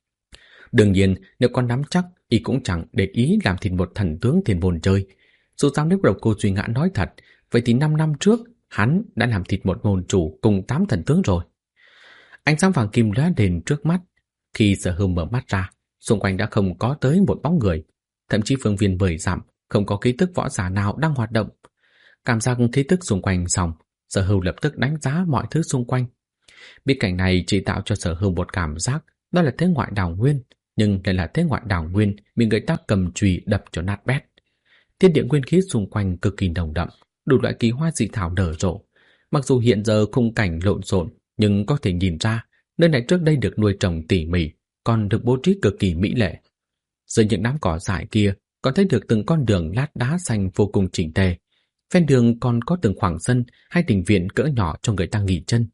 Đương nhiên, nếu con nắm chắc, y cũng chẳng để ý làm thịt một thần tướng thiên môn chơi. Dù sao nếu Độc Cô Duy Ngã nói thật, vậy thì 5 năm trước, hắn đã làm thịt một môn chủ cùng 8 thần tướng rồi. Ánh sáng vàng kim lóe lên trước mắt. Khi Sở Hưu mở mắt ra, xung quanh đã không có tới một bóng người. Thậm chí phương viên 10 dặm, không có khí tức võ giả nào đang hoạt động. Cảm giác khí tức xung quanh xong, Sở Hưu lập tức đánh giá mọi thứ xung quanh. Bí cảnh này chỉ tạo cho Sở Hưu một cảm giác đó là thế ngoại đảo nguyên, nhưng lại là thế ngoại đảo nguyên bị người ta cầm chùy đập cho nát bét. Thiên địa nguyên khí xung quanh cực kỳ nồng đậm, đủ loại kỳ hoa dị thảo nở rộ. Mặc dù hiện giờ khung cảnh lộn xộn, nhưng có thể nhìn ra nơi này trước đây được nuôi trồng tỉ mỉ, còn được bố trí cực kỳ mỹ lệ. Dưới những đám cỏ dại kia còn thấy được từng con đường lát đá xanh vô cùng chỉnh tề. Ven đường còn có từng khoảng sân hay đình viện cỡ nhỏ cho người ta nghỉ chân.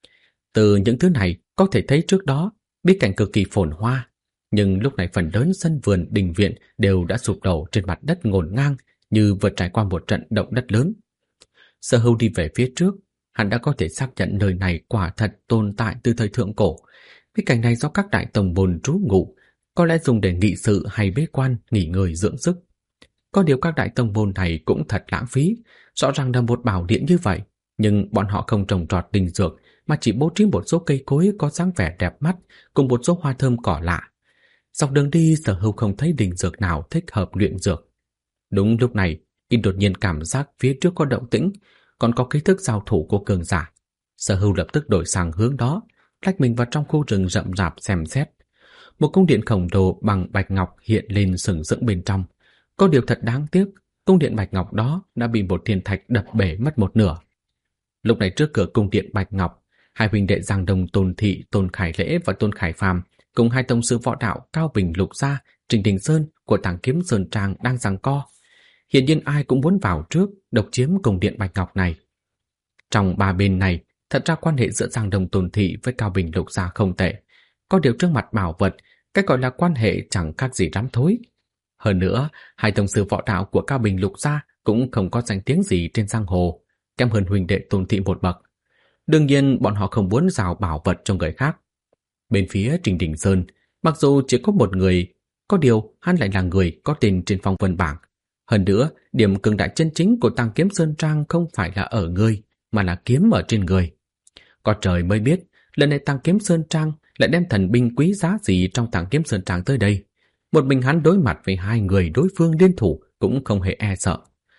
Từ những thứ này có thể thấy trước đó bí cảnh cực kỳ phồn hoa, nhưng lúc này phần lớn sân vườn đình viện đều đã sụp đổ trên mặt đất ngổn ngang như vừa trải qua một trận động đất lớn. Sở Hưu đi về phía trước, hắn đã có thể xác nhận nơi này quả thật tồn tại từ thời thượng cổ. Cái cảnh này do các đại tông môn trú ngụ, có lẽ dùng để nghị sự hay bế quan, nghỉ ngơi dưỡng sức. Có điều các đại tông môn này cũng thật lãng phí, rõ ràng là một bảo điện như vậy, nhưng bọn họ không trồng trọt linh dược mà chỉ bố trí một số cây cối có dáng vẻ đẹp mắt cùng một số hoa thơm cỏ lạ. Dọc đường đi, Sở Hưu không thấy linh dược nào thích hợp luyện dược. Đúng lúc này, y đột nhiên cảm giác phía trước có động tĩnh, còn có ký thức giao thủ của cường giả. Sở Hưu lập tức đổi sang hướng đó, lách mình vào trong khu rừng rậm rạp xem xét. Một cung điện khổng lồ bằng bạch ngọc hiện lên sừng sững bên trong. Có điều thật đáng tiếc, cung điện bạch ngọc đó đã bị một thiên thạch đập bể mất một nửa. Lúc này trước cửa cung điện bạch ngọc, hai huynh đệ Giang Đông Tôn Thị, Tôn Khải Lễ và Tôn Khải Phàm cùng hai tông sư võ đạo Cao Bình Lục Gia, Trình Đình Sơn của Tàng Kiếm Sơn Trang đang giằng co. Hiển nhiên ai cũng muốn vào trước độc chiếm cung điện bạch ngọc này. Trong ba bên này, thật ra quan hệ giữa Giang Đông Tôn Thị với Cao Bình Lục Gia không tệ. Có điều trước mặt bảo vật, cái gọi là quan hệ chẳng khác gì rắm thối. Hơn nữa, hai tông sư võ đạo của Cao Bình Lục Gia cũng không có danh tiếng gì trên giang hồ, kém hơn huynh đệ Tôn Thị một bậc. Đương nhiên bọn họ không muốn giao bảo vật cho người khác. Bên phía Trình Đình Sơn, mặc dù chỉ có một người, có điều hắn lại là người có tên trên phong vân bảng. Hơn nữa, điểm cường đại chân chính của Tàng Kiếm Sơn Trang không phải là ở người, mà là kiếm ở trên người. Có trời mới biết, lần này Tàng Kiếm Sơn Trang lại đem thần binh quý giá gì trong Tàng Kiếm Sơn Trang tới đây. Một mình hắn đối mặt với hai người đối phương liên thủ cũng không hề e sợ.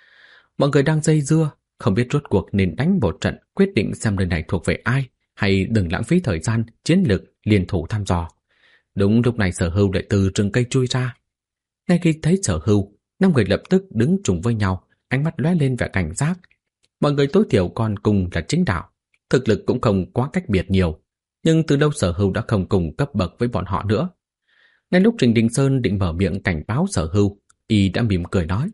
Mọi người đang dây dưa, không biết rốt cuộc nên đánh một trận quyết định xem nơi này thuộc về ai, hay đừng lãng phí thời gian, chiến lực, liên thủ thăm dò. Đúng lúc này Sở Hưu lại từ rừng cây chui ra. Ngay khi thấy Sở Hưu, năm người lập tức đứng trùng với nhau, ánh mắt lóe lên vẻ cảnh giác. Mọi người tối thiểu còn cùng là chính đạo, thực lực cũng không quá cách biệt nhiều, nhưng từ đâu Sở Hưu đã không cùng cấp bậc với bọn họ nữa. Ngay lúc Trình Đình Sơn định mở miệng cảnh báo Sở Hưu, y đã mỉm cười nói: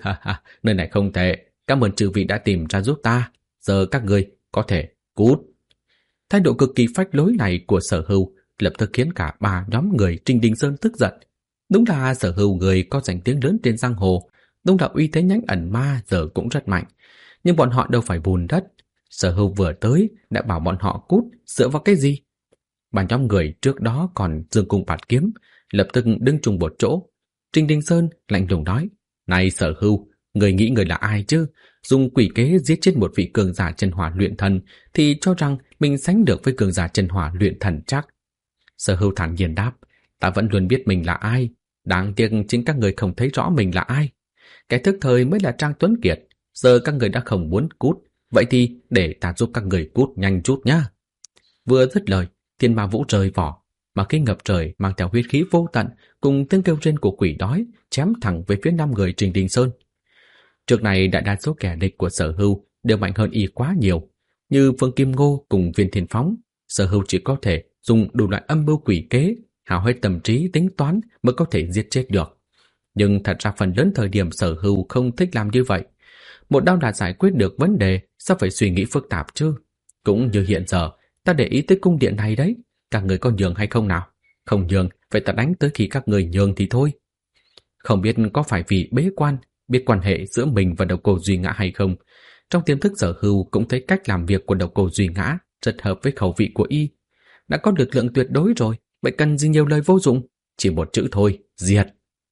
nơi này không tệ, cảm ơn chư vị đã tìm ra giúp ta, giờ các ngươi có thể cút. Thái độ cực kỳ phách lối này của Sở Hưu lập tức khiến cả ba nhóm người Trình Đình Sơn tức giận. Đúng là Sở Hưu người có danh tiếng lớn trên giang hồ, đúng là uy thế nhánh ẩn ma giờ cũng rất mạnh, nhưng bọn họ đâu phải bùn đất. Sở Hưu vừa tới đã bảo bọn họ cút, dựa vào cái gì? Ba nhóm người trước đó còn dương cung bạt kiếm, lập tức đứng chung một chỗ. Trình Đình Sơn lạnh lùng nói: này Sở Hưu, người nghĩ người là ai chứ? Dùng quỷ kế giết chết một vị cường giả chân hỏa luyện thần thì cho rằng mình sánh được với cường giả chân hỏa luyện thần chắc? Sở Hưu thản nhiên đáp: ta vẫn luôn biết mình là ai, đáng tiếc chính các người không thấy rõ mình là ai. Cái thức thời mới là Trang Tuấn Kiệt, giờ các người đã không muốn cút, vậy thì để ta giúp các người cút nhanh chút nhá. Vừa dứt lời, Thiên Ma Vũ rời vỏ, mà khí ngập trời mang theo huyết khí vô tận cùng tiếng kêu rên của quỷ đói chém thẳng về phía năm người Trình Đình Sơn. Trước này đại đa số kẻ địch của Sở Hưu đều mạnh hơn y quá nhiều, như Phương Kim Ngô cùng Viên Thiên Phóng. Sở Hưu chỉ có thể dùng đủ loại âm mưu quỷ kế, hao hết tâm trí tính toán mới có thể giết chết được. Nhưng thật ra phần lớn thời điểm Sở Hưu không thích làm như vậy. Một đao đã giải quyết được vấn đề, sao phải suy nghĩ phức tạp chứ? Cũng như hiện giờ, ta để ý tới cung điện này đấy, các người có nhường hay không nào? Không nhường, vậy ta đánh tới khi các người nhường thì thôi. Không biết có phải vì bế quan, biết quan hệ giữa mình và Độc Cô Duy Ngã hay không, trong tiềm thức Sở Hưu cũng thấy cách làm việc của Độc Cô Duy Ngã rất hợp với khẩu vị của y. Đã có lực lượng tuyệt đối rồi, vậy cần gì nhiều lời vô dụng, chỉ một chữ thôi: diệt.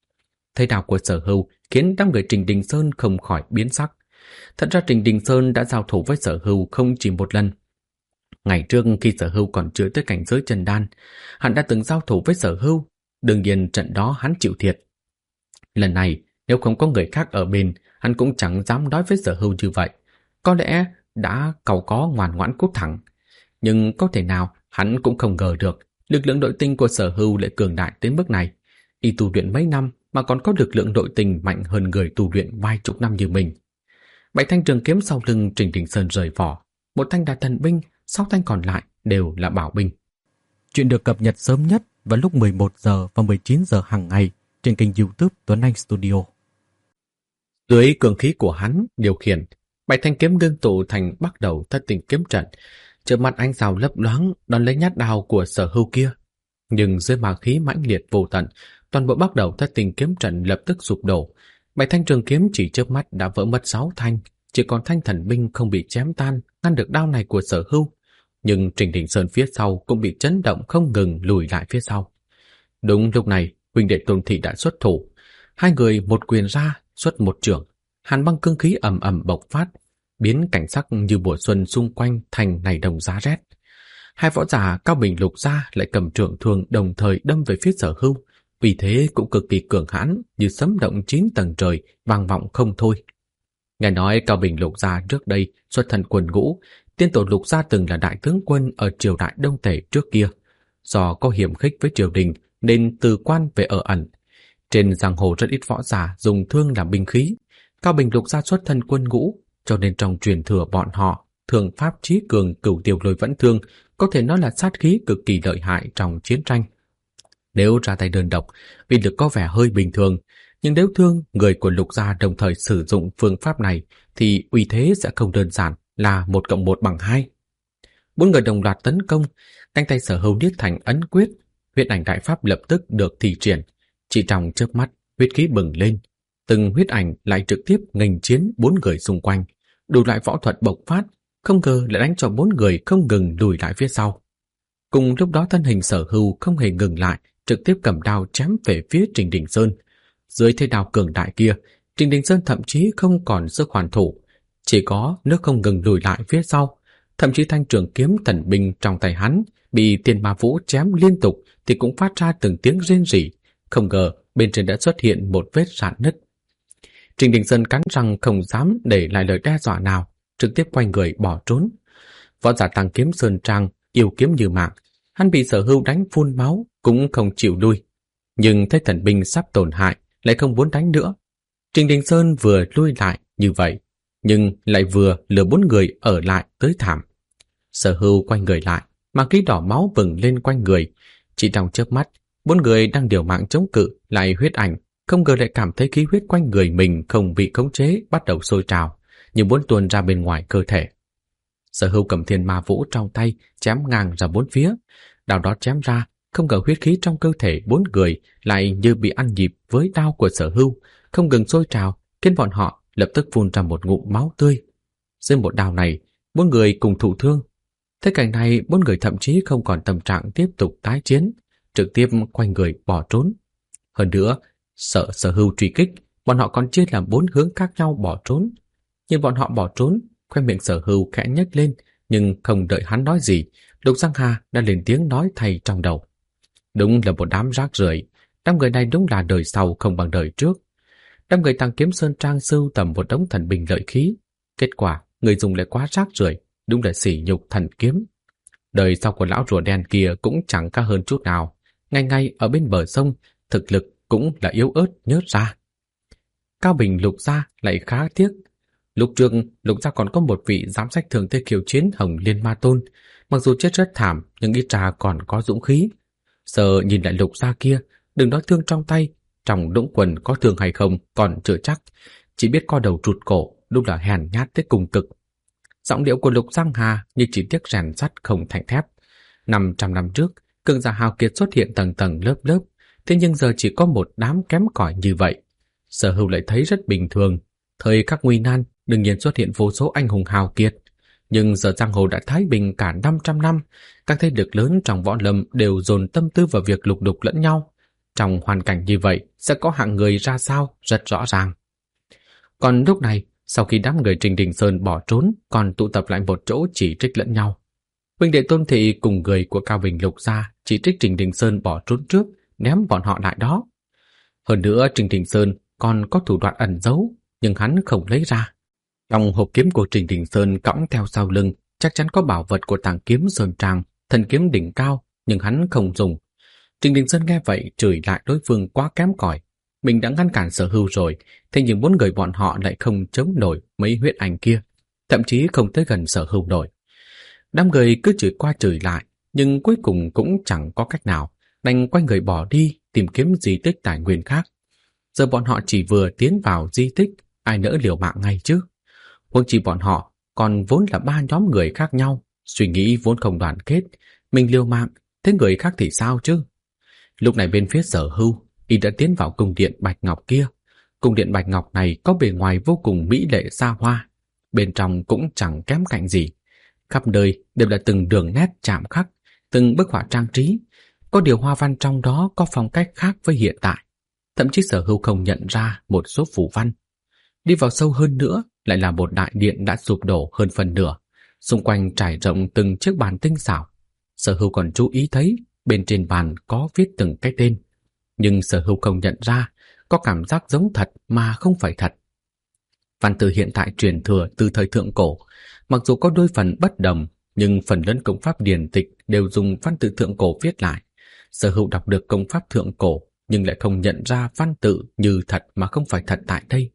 Thế nào của Sở Hưu khiến đám người Trình Đình Sơn không khỏi biến sắc. Thật ra Trình Đình Sơn đã giao thủ với Sở Hưu không chỉ một lần. Ngày trước khi Sở Hưu còn chưa tới cảnh giới chân đan, hắn đã từng giao thủ với Sở Hưu, đương nhiên trận đó hắn chịu thiệt. Lần này, nếu không có người khác ở bên, hắn cũng chẳng dám nói với Sở Hưu như vậy. Có lẽ đã cầu có ngoan ngoãn cút thẳng. Nhưng có thể nào hắn cũng không ngờ được lực lượng nội tinh của Sở Hưu lại cường đại tới mức này. Y tu luyện mấy năm mà còn có lực lượng nội tình mạnh hơn người tu luyện vài chục năm như mình. 7 thanh trường kiếm sau lưng Trình Đình Sơn rời vỏ, 1 thanh là thần binh, 6 thanh còn lại đều là bảo binh. Chuyện được cập nhật sớm nhất vào lúc 11 giờ và 19 giờ hàng ngày trên kênh YouTube Tuấn Anh Studio. Dưới cường khí của hắn điều khiển, 7 thanh kiếm ngưng tụ thành bắt đầu thất tình kiếm trận, chợt mặt ánh sao lấp loáng đón lấy nhát đao của Sở Hưu kia. Nhưng dưới ma khí mãnh liệt vô tận, toàn bộ bắt đầu thất tình kiếm trận lập tức sụp đổ. 7 thanh trường kiếm chỉ chớp mắt đã vỡ mất 6 thanh, chỉ còn thanh thần binh không bị chém tan, ngăn được đao này của Sở Hưu. Nhưng Trình Đình Sơn phía sau cũng bị chấn động không ngừng lùi lại phía sau. Đúng lúc này, huynh đệ Tôn Thị đã xuất thủ. Hai người một quyền ra, xuất một chưởng, hàn băng cương khí ầm ầm bộc phát, biến cảnh sắc như mùa xuân xung quanh thành ngày đồng giá rét. Hai võ giả Cao Bình Lục Gia lại cầm trượng thương đồng thời đâm về phía Sở Hưu, vì thế cũng cực kỳ cường hãn, như sấm động 9 tầng trời, vang vọng không thôi. Nghe nói Cao Bình Lục Gia trước đây xuất thân quân ngũ, tiên tổ Lục Gia từng là đại tướng quân ở triều đại Đông Tề trước kia. Do có hiểm khích với triều đình nên từ quan về ở ẩn. Trên giang hồ rất ít võ giả dùng thương làm binh khí. Cao Bình Lục Gia xuất thân quân ngũ, cho nên trong truyền thừa bọn họ, thường pháp chí cường cửu tiêu lôi vẫn thương, có thể nói là sát khí cực kỳ lợi hại trong chiến tranh. Nếu ra tay đơn độc, uy lực có vẻ hơi bình thường, nhưng nếu thương người của Lục Gia đồng thời sử dụng phương pháp này thì uy thế sẽ không đơn giản là 1+1=2. 4 người đồng loạt tấn công, cánh tay Sở Hưu niết thành ấn quyết, huyết ảnh đại pháp lập tức được thi triển. Chỉ trong chớp mắt, huyết khí bừng lên, từng huyết ảnh lại trực tiếp nghênh chiến 4 người xung quanh, đủ loại võ thuật bộc phát, không ngờ lại đánh cho 4 người không ngừng lùi lại phía sau. Cùng lúc đó thân hình Sở Hưu không hề ngừng lại, trực tiếp cầm đao chém về phía Trình Đình Sơn. Dưới thế đao cường đại kia, Trình Đình Sơn thậm chí không còn sức hoàn thủ, chỉ có nước không ngừng lùi lại phía sau. Thậm chí thanh trường kiếm thần binh trong tay hắn bị Tiên Ma Vũ chém liên tục thì cũng phát ra từng tiếng rên rỉ. Không ngờ bên trên đã xuất hiện một vết rạn nứt. Trình Đình Sơn cắn răng không dám để lại lời đe dọa nào, trực tiếp quay người bỏ trốn. Võ giả Tăng Kiếm Sơn Trang yêu kiếm như mạng, hắn bị Sở Hưu đánh phun máu cũng không chịu lui, nhưng thấy thần binh sắp tổn hại lại không muốn đánh nữa. Trình Đình Sơn vừa lui lại như vậy, nhưng lại vừa lừa 4 người ở lại tới thảm. Sở Hưu quay người lại, mà khí đỏ máu bừng lên quanh người. Chỉ trong chớp mắt, 4 người đang liều mạng chống cự lại huyết ảnh, không ngờ lại cảm thấy khí huyết quanh người mình không bị khống chế, bắt đầu sôi trào, như muốn tuôn ra bên ngoài cơ thể. Sở Hưu cầm Thiên Ma Vũ trong tay, chém ngang ra 4 phía. Đao đó chém ra, không ngờ huyết khí trong cơ thể 4 người lại như bị ăn nhịp với đao của Sở Hưu, không ngừng sôi trào, khiến bọn họ lập tức phun ra một ngụm máu tươi. Dưới một đao này, 4 người cùng thụ thương. Thế cảnh này, 4 người thậm chí không còn tâm trạng tiếp tục tái chiến, trực tiếp quay người bỏ trốn. Hơn nữa, sợ Sở Hưu truy kích, bọn họ còn chia làm 4 hướng khác nhau bỏ trốn. Nhưng bọn họ bỏ trốn, khoe miệng Sở Hưu khẽ nhếch lên, nhưng không đợi hắn nói gì, Lục Giang Hà đã lên tiếng nói thay trong đầu. Đúng là một đám rác rưởi, đám người này đúng là đời sau không bằng đời trước. Đám người Tăng Kiếm Sơn Trang sưu tầm một đống thần binh lợi khí, kết quả người dùng lại quá rác rưởi, đúng là sỉ nhục thần kiếm. Đời sau của lão rùa đen kia cũng chẳng ca hơn chút nào, ngay ngay ở bên bờ sông, thực lực cũng là yếu ớt nhớt ra. Cao Bình Lục Gia lại khá tiếc. Lúc trước Lục Gia còn có một vị giám sách thường thế khiêu chiến Hồng Liên Ma Tôn, mặc dù chết rất thảm nhưng ít ra còn có dũng khí. Giờ nhìn lại Lục Gia kia, đừng nói thương trong tay, trong đũng quần có thương hay không còn chưa chắc, chỉ biết co đầu trụt cổ, đúng là hèn nhát tới cùng cực. Giọng điệu của Lục Giang Hà như chỉ tiếc rèn sắt không thành thép. 500 năm trước, cường giả hào kiệt xuất hiện tầng tầng lớp lớp, thế nhưng giờ chỉ có một đám kém cỏi như vậy. Sở Hưu lại thấy rất bình thường. Thời các nguy nan đương nhiên xuất hiện vô số anh hùng hào kiệt, nhưng giờ giang hồ đã thái bình cả 500 năm, các thế lực lớn trong võ lâm đều dồn tâm tư vào việc lục đục lẫn nhau. Trong hoàn cảnh như vậy sẽ có hạng người ra sao rất rõ ràng. Còn lúc này, sau khi đám người Trình Đình Sơn bỏ trốn, còn tụ tập lại một chỗ chỉ trích lẫn nhau. Huynh đệ Tôn Thị cùng người của Cao Bình Lục Gia chỉ trích Trình Đình Sơn bỏ trốn trước, ném bọn họ lại đó. Hơn nữa Trình Đình Sơn còn có thủ đoạn ẩn giấu, nhưng hắn không lấy ra. Trong hộp kiếm của Trình Đình Sơn cõng theo sau lưng chắc chắn có bảo vật của Tàng Kiếm Sơn Trang, thần kiếm đỉnh cao, nhưng hắn không dùng. Trình Đình Sơn nghe vậy chửi lại đối phương quá kém cỏi. Mình đã ngăn cản Sở Hưu rồi, thế nhưng 4 người bọn họ lại không chống nổi mấy huyết ảnh kia, thậm chí không tới gần Sở Hưu nổi. Đám người cứ chửi qua chửi lại, nhưng cuối cùng cũng chẳng có cách nào, đành quay người bỏ đi tìm kiếm di tích tài nguyên khác. Giờ bọn họ chỉ vừa tiến vào di tích, ai nỡ liều mạng ngay chứ? Huống chi bọn họ còn vốn là 3 nhóm người khác nhau, suy nghĩ vốn không đoàn kết, mình liều mạng, thế người khác thì sao chứ? Lúc này bên phía Sở Hưu, y đã tiến vào cung điện Bạch Ngọc kia. Cung điện Bạch Ngọc này có bề ngoài vô cùng mỹ lệ xa hoa. bên trong cũng chẳng kém cạnh gì. Khắp nơi đều là từng đường nét chạm khắc, từng bức họa trang trí. Có điều hoa văn trong đó có phong cách khác với hiện tại. Thậm chí Sở Hưu không nhận ra một số phù văn. Đi vào sâu hơn nữa lại là một đại điện đã sụp đổ hơn phần nửa. Xung quanh trải rộng từng chiếc bàn tinh xảo. Sở Hưu còn chú ý thấy bên trên bàn có viết từng cái tên. Nhưng Sở Hưu không nhận ra, có cảm giác giống thật mà không phải thật. Văn tự hiện tại truyền thừa từ thời thượng cổ, mặc dù có đôi phần bất đồng, nhưng phần lớn công pháp điển tịch đều dùng văn tự thượng cổ viết lại. Sở Hưu đọc được công pháp thượng cổ, nhưng lại không nhận ra văn tự như thật mà không phải thật tại đây.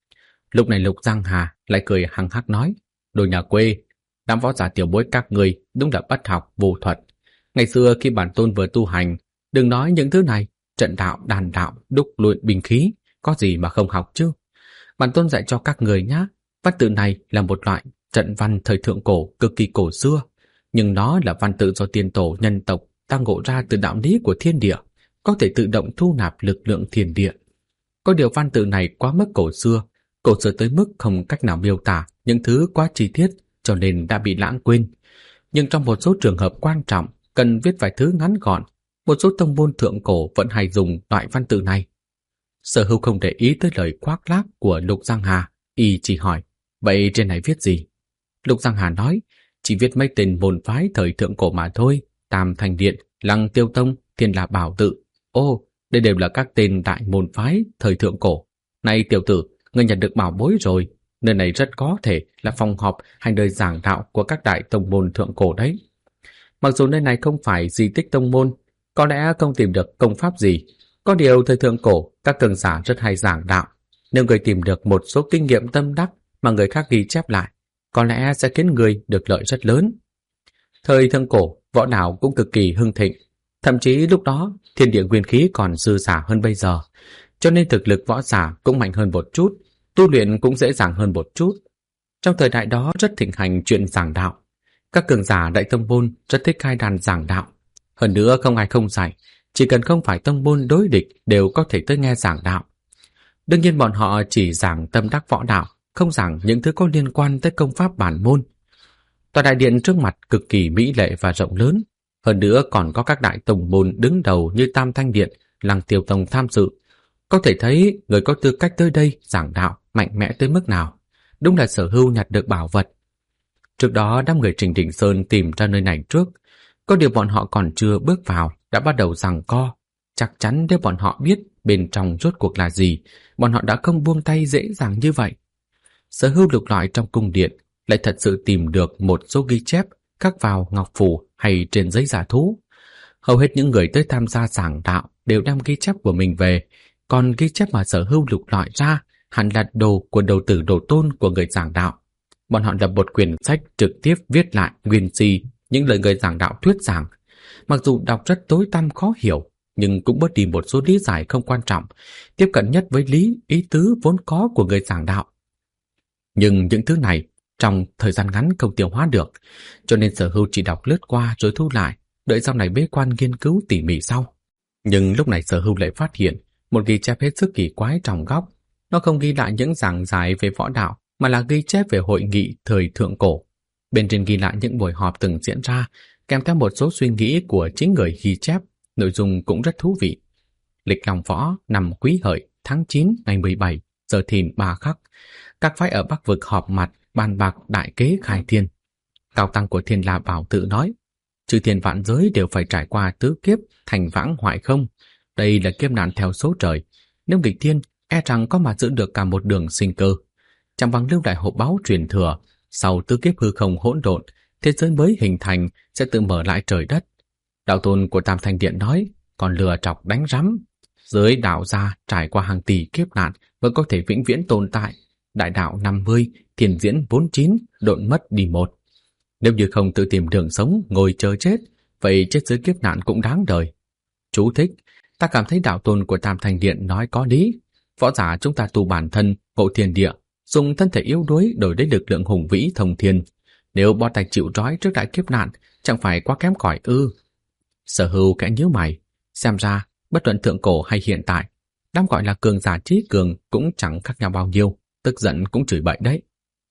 Lúc này Lục Giang Hà lại cười hăng hắc nói, đồ nhà quê, đám võ giả tiểu bối các người đúng là bất học vô thuật. Ngày xưa khi bản tôn vừa tu hành, đừng nói những thứ này, trận đạo, đàn đạo, đúc luyện binh khí, có gì mà không học chứ. Bản tôn dạy cho các người nhá, văn tự này là một loại trận văn thời thượng cổ cực kỳ cổ xưa, nhưng nó là văn tự do tiên tổ nhân tộc ta ngộ ra từ đạo lý của thiên địa, có thể tự động thu nạp lực lượng thiên địa. Có điều văn tự này quá mức cổ xưa tới mức không cách nào miêu tả những thứ quá chi tiết, cho nên đã bị lãng quên. Nhưng trong một số trường hợp quan trọng cần viết vài thứ ngắn gọn, một số tông môn thượng cổ vẫn hay dùng loại văn tự này. Sở Hưu không để ý tới lời khoác lác của Lục Giang Hà, y chỉ hỏi, vậy trên này viết gì? Lục Giang Hà nói, chỉ viết mấy tên môn phái thời thượng cổ mà thôi, Tam Thanh Điện, Lăng Tiêu Tông, Thiên La Bảo Tự. Ô, đây đều là các tên đại môn phái thời thượng cổ. Này tiểu tử, ngươi nhận được bảo bối rồi, nơi này rất có thể là phòng họp hay nơi giảng đạo của các đại tông môn thượng cổ đấy. Mặc dù nơi này không phải di tích tông môn, có lẽ không tìm được công pháp gì, có điều thời thượng cổ các cường giả rất hay giảng đạo. Nếu người tìm được một số kinh nghiệm tâm đắc mà người khác ghi chép lại, có lẽ sẽ khiến người được lợi rất lớn. Thời thượng cổ, võ đạo cũng cực kỳ hưng thịnh, thậm chí lúc đó thiên địa nguyên khí còn dư giả hơn bây giờ, cho nên thực lực võ giả cũng mạnh hơn một chút, tu luyện cũng dễ dàng hơn một chút. Trong thời đại đó rất thịnh hành chuyện giảng đạo. Các cường giả đại tông môn rất thích khai đàn giảng đạo. Hơn nữa không ai không dạy, chỉ cần không phải tông môn đối địch đều có thể tới nghe giảng đạo. Đương nhiên bọn họ chỉ giảng tâm đắc võ đạo, không giảng những thứ có liên quan tới công pháp bản môn. Tòa đại điện trước mặt cực kỳ mỹ lệ và rộng lớn. Hơn nữa còn có các đại tông môn đứng đầu như Tam Thanh Điện, Lăng Tiêu Tông tham dự. Có thể thấy người có tư cách tới đây giảng đạo mạnh mẽ tới mức nào. Đúng là Sở Hưu nhặt được bảo vật. Trước đó đám người Trình Đình Sơn tìm ra nơi này trước. Có điều bọn họ còn chưa bước vào đã bắt đầu giằng co. Chắc chắn nếu bọn họ biết bên trong rốt cuộc là gì, bọn họ đã không buông tay dễ dàng như vậy. Sở Hưu lục lọi trong cung điện lại thật sự tìm được một số ghi chép khắc vào ngọc phù hay trên giấy giả thú. Hầu hết những người tới tham gia giảng đạo đều đem ghi chép của mình về, còn ghi chép mà Sở Hưu lục lọi ra hẳn là đồ của đầu tử đồ tôn của người giảng đạo. Bọn họ lập một quyển sách trực tiếp viết lại nguyên si những lời người giảng đạo thuyết giảng. Mặc dù đọc rất tối tăm khó hiểu, nhưng cũng bớt đi một số lý giải không quan trọng, tiếp cận nhất với lý ý tứ vốn có của người giảng đạo. Nhưng những thứ này trong thời gian ngắn không tiêu hóa được, cho nên Sở Hưu chỉ đọc lướt qua rồi thu lại, đợi sau này bế quan nghiên cứu tỉ mỉ sau. Nhưng lúc này Sở Hưu lại phát hiện một ghi chép hết sức kỳ quái trong góc. Nó không ghi lại những giảng giải về võ đạo, mà là ghi chép về hội nghị thời thượng cổ. Bên trên ghi lại những buổi họp từng diễn ra, kèm theo một số suy nghĩ của chính người ghi chép, nội dung cũng rất thú vị. Lịch Long Võ năm Quý Hợi tháng 9 ngày 17, giờ thìn 3 khắc. Các phái ở Bắc Vực họp mặt bàn bạc đại kế khai thiên. Cao tăng của Thiên La Bảo Tự nói, chư thiên vạn giới đều phải trải qua tứ kiếp thành vãng hoại không. Đây là kiếp nạn theo số trời. Nếu nghịch thiên, e rằng có mà giữ được cả một đường sinh cơ. Chẳng bằng lưu đại hộp báu truyền thừa, sau tứ kiếp hư không hỗn độn, thế giới mới hình thành sẽ tự mở lại trời đất. Đạo tôn của Tam Thanh Điện nói, còn lừa chọc đánh rắm. Giới đạo gia trải qua hàng tỷ kiếp nạn mới có thể vĩnh viễn tồn tại. Đại đạo 50, thiên diễn 49, độn mất đi 1. Nếu như không tự tìm đường sống, ngồi chờ chết, vậy chết dưới kiếp nạn cũng đáng đời. Chú thích, ta cảm thấy đạo tôn của Tam Thanh Điện nói có lý. Võ giả chúng ta tu bản thân, ngộ thiên địa, dùng thân thể yếu đuối đổi lấy lực lượng hùng vĩ thông thiên. Nếu bó tay chịu trói trước đại kiếp nạn, chẳng phải quá kém cỏi ư? Sở Hưu kẽ nhíu mày, xem ra bất luận thượng cổ hay hiện tại, đám gọi là cường giả trí cường cũng chẳng khác nhau bao nhiêu, tức giận cũng chửi bậy đấy.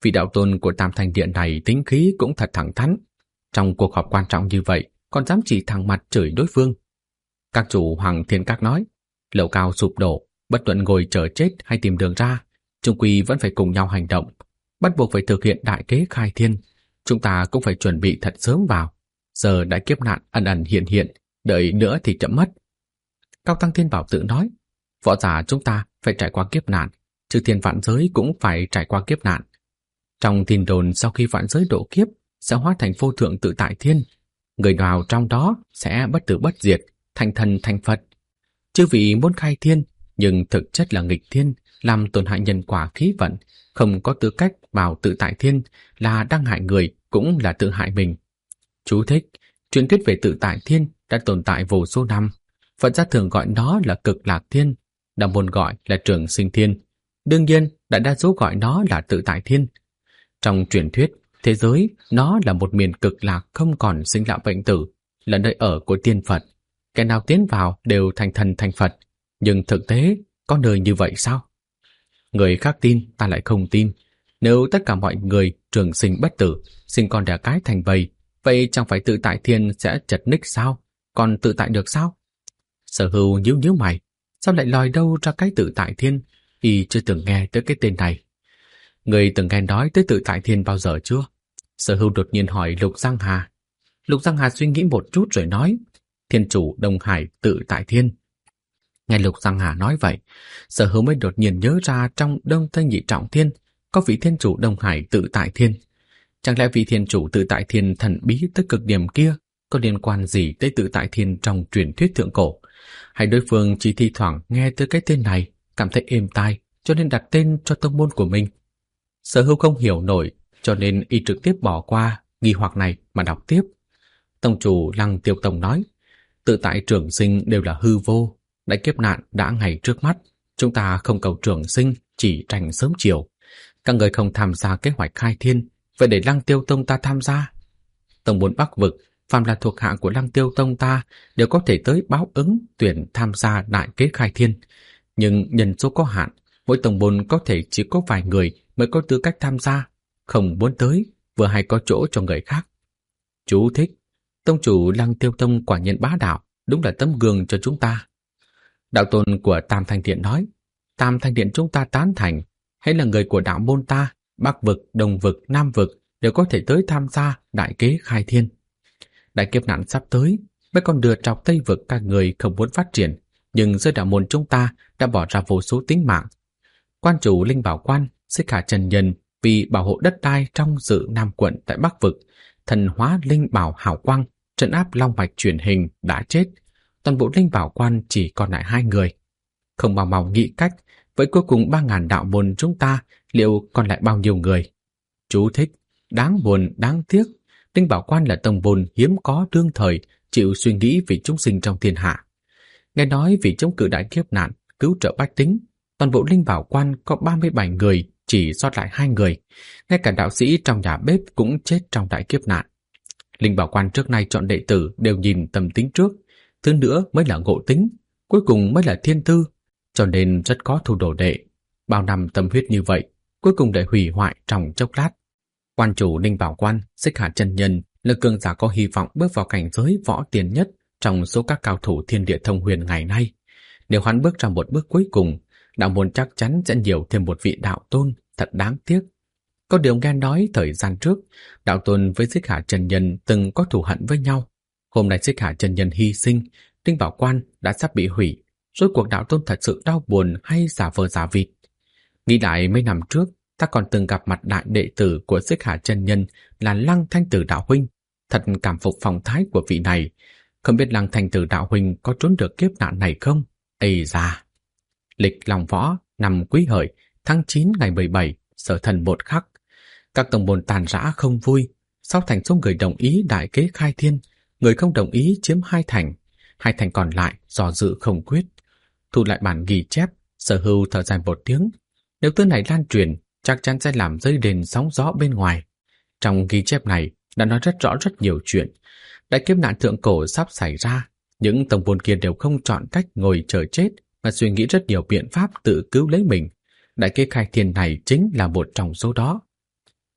Vị đạo tôn của Tam Thanh Điện này tính khí cũng thật thẳng thắn. Trong cuộc họp quan trọng như vậy, còn dám chỉ thẳng mặt chửi đối phương. Các chủ Hoàng Thiên Các nói, lầu cao sụp đổ, bất luận ngồi chờ chết hay tìm đường ra, chung quy vẫn phải cùng nhau hành động, bắt buộc phải thực hiện đại kế khai thiên. Chúng ta cũng phải chuẩn bị thật sớm vào. Giờ đại kiếp nạn ẩn ẩn hiện hiện, đợi nữa thì chậm mất. Cao Tăng Thiên Bảo tự nói, võ giả chúng ta phải trải qua kiếp nạn, chư thiên vạn giới cũng phải trải qua kiếp nạn. Trong tin đồn sau khi vạn giới độ kiếp sẽ hóa thành vô thượng tự tại thiên, người nào trong đó sẽ bất tử bất diệt, thành thần thành Phật. Chư vị muốn khai thiên, nhưng thực chất là nghịch thiên, làm tổn hại nhân quả khí vận, không có tư cách vào tự tại thiên, là đang hại người, cũng là tự hại mình. Chú thích, truyền thuyết về tự tại thiên đã tồn tại vô số năm. Phật gia thường gọi nó là cực lạc thiên, đạo môn gọi là trường sinh thiên. Đương nhiên, đại đa số gọi nó là tự tại thiên. Trong truyền thuyết, thế giới nó là một miền cực lạc không còn sinh lão bệnh tử, là nơi ở của tiên Phật. Kẻ nào tiến vào đều thành thần thành Phật. Nhưng thực tế, có nơi như vậy sao? Người khác tin, ta lại không tin. Nếu tất cả mọi người trường sinh bất tử, sinh con đẻ cái thành bầy, vậy chẳng phải tự tại thiên sẽ chật ních sao? Còn tự tại được sao? Sở Hưu nhíu nhíu mày, sao lại lòi đâu ra cái tự tại thiên? Y chưa từng nghe tới cái tên này. Người từng nghe nói tới tự tại thiên bao giờ chưa? Sở Hưu đột nhiên hỏi Lục Giang Hà. Lục Giang Hà suy nghĩ một chút rồi nói, Thiên chủ Đông Hải tự tại thiên. Nghe Lục Giang Hà nói vậy, Sở Hưu mới đột nhiên nhớ ra trong Đông Tây Nhị Trọng Thiên có vị thiên chủ Đông Hải tự tại thiên. Chẳng lẽ vị thiên chủ tự tại thiên thần bí tới cực điểm kia có liên quan gì tới tự tại thiên trong truyền thuyết thượng cổ? Hay đối phương chỉ thi thoảng nghe tới cái tên này, cảm thấy êm tai, cho nên đặt tên cho tông môn của mình? Sở Hưu không hiểu nổi, cho nên y trực tiếp bỏ qua nghi hoặc này mà đọc tiếp. Tông chủ Lăng Tiêu Tông nói, tự tại trường sinh đều là hư vô, đại kiếp nạn đã ngay trước mắt, chúng ta không cầu trường sinh, chỉ tranh sớm chiều. Các người không tham gia kế hoạch khai thiên, vậy để Lăng Tiêu Tông ta tham gia. Tông môn Bắc Vực, phàm là thuộc hạ của Lăng Tiêu Tông ta đều có thể tới báo ứng tuyển tham gia đại kế khai thiên. Nhưng nhân số có hạn, mỗi tông môn có thể chỉ có vài người mới có tư cách tham gia, không muốn tới, vừa hay có chỗ cho người khác. Chú thích, tông chủ Lăng Tiêu Tông quả nhiên bá đạo, đúng là tấm gương cho chúng ta. Đạo tôn của Tam Thanh Điện nói, Tam Thanh Điện chúng ta tán thành, hay là người của đạo môn ta, Bắc Vực, Đông Vực, Nam Vực đều có thể tới tham gia đại kế khai thiên. Đại kiếp nạn sắp tới, mấy con đưa trọc Tây Vực các người không muốn phát triển, nhưng giới đạo môn chúng ta đã bỏ ra vô số tính mạng. Quan chủ Linh Bảo Quan, Xích Hà Chân Nhân vì bảo hộ đất đai trong Dự Nam quận tại Bắc Vực, thần hóa Linh Bảo Hảo Quang, trấn áp Long Bạch truyền hình đã chết. Toàn bộ Linh Bảo Quan chỉ còn lại 2 người. Không mau mau nghĩ cách, với cuối cùng 3.000 đạo môn chúng ta liệu còn lại bao nhiêu người? Chú thích, đáng buồn, đáng tiếc. Linh Bảo Quan là tông môn hiếm có đương thời chịu suy nghĩ vì chúng sinh trong thiên hạ. Nghe nói vì chống cự đại kiếp nạn, cứu trợ bách tính, toàn bộ Linh Bảo Quan có 37 người, chỉ sót lại 2 người. Ngay cả đạo sĩ trong nhà bếp cũng chết trong đại kiếp nạn. Linh Bảo Quan trước nay chọn đệ tử đều nhìn tâm tính trước, thứ nữa mới là ngộ tính, cuối cùng mới là thiên tư, cho nên rất có thu đồ đệ. Bao năm tâm huyết như vậy, cuối cùng để hủy hoại trong chốc lát. Quan chủ Linh Bảo Quan, Xích Hà Chân Nhân là cường giả có hy vọng bước vào cảnh giới võ tiền nhất trong số các cao thủ thiên địa thông huyền ngày nay. Nếu hắn bước ra một bước cuối cùng, đạo môn chắc chắn sẽ nhiều thêm một vị đạo tôn, thật đáng tiếc. Có điều nghe nói thời gian trước, đạo tôn với Xích Hà Chân Nhân từng có thù hận với nhau. Hôm nay Xích Hà Chân Nhân hy sinh, Linh Bảo Quan đã sắp bị hủy. Rốt cuộc đạo tôn thật sự đau buồn hay giả vờ giả vịt? Nghĩ lại mấy năm trước, ta còn từng gặp mặt đại đệ tử của Xích Hà Chân Nhân là Lăng Thanh Tử đạo huynh, thật cảm phục phong thái của vị này. Không biết Lăng Thanh Tử đạo huynh có trốn được kiếp nạn này không? Ây da! Lịch Long Võ năm Quý Hợi, tháng 9 ngày 17, Sở Thần một khắc. Các tông môn tàn rã không vui. 6 thành số người đồng ý đại kế khai thiên, người không đồng ý chiếm 2 thành. 2 thành còn lại do dự không quyết. Thu lại bản ghi chép, Sở Hưu thở dài một tiếng. Nếu thứ này lan truyền, chắc chắn sẽ làm dấy lên sóng gió bên ngoài. Trong ghi chép này đã nói rất rõ rất nhiều chuyện. Đại kiếp nạn thượng cổ sắp xảy ra, những tông môn kia đều không chọn cách ngồi chờ chết mà suy nghĩ rất nhiều biện pháp tự cứu lấy mình. Đại kế khai thiên này chính là một trong số đó.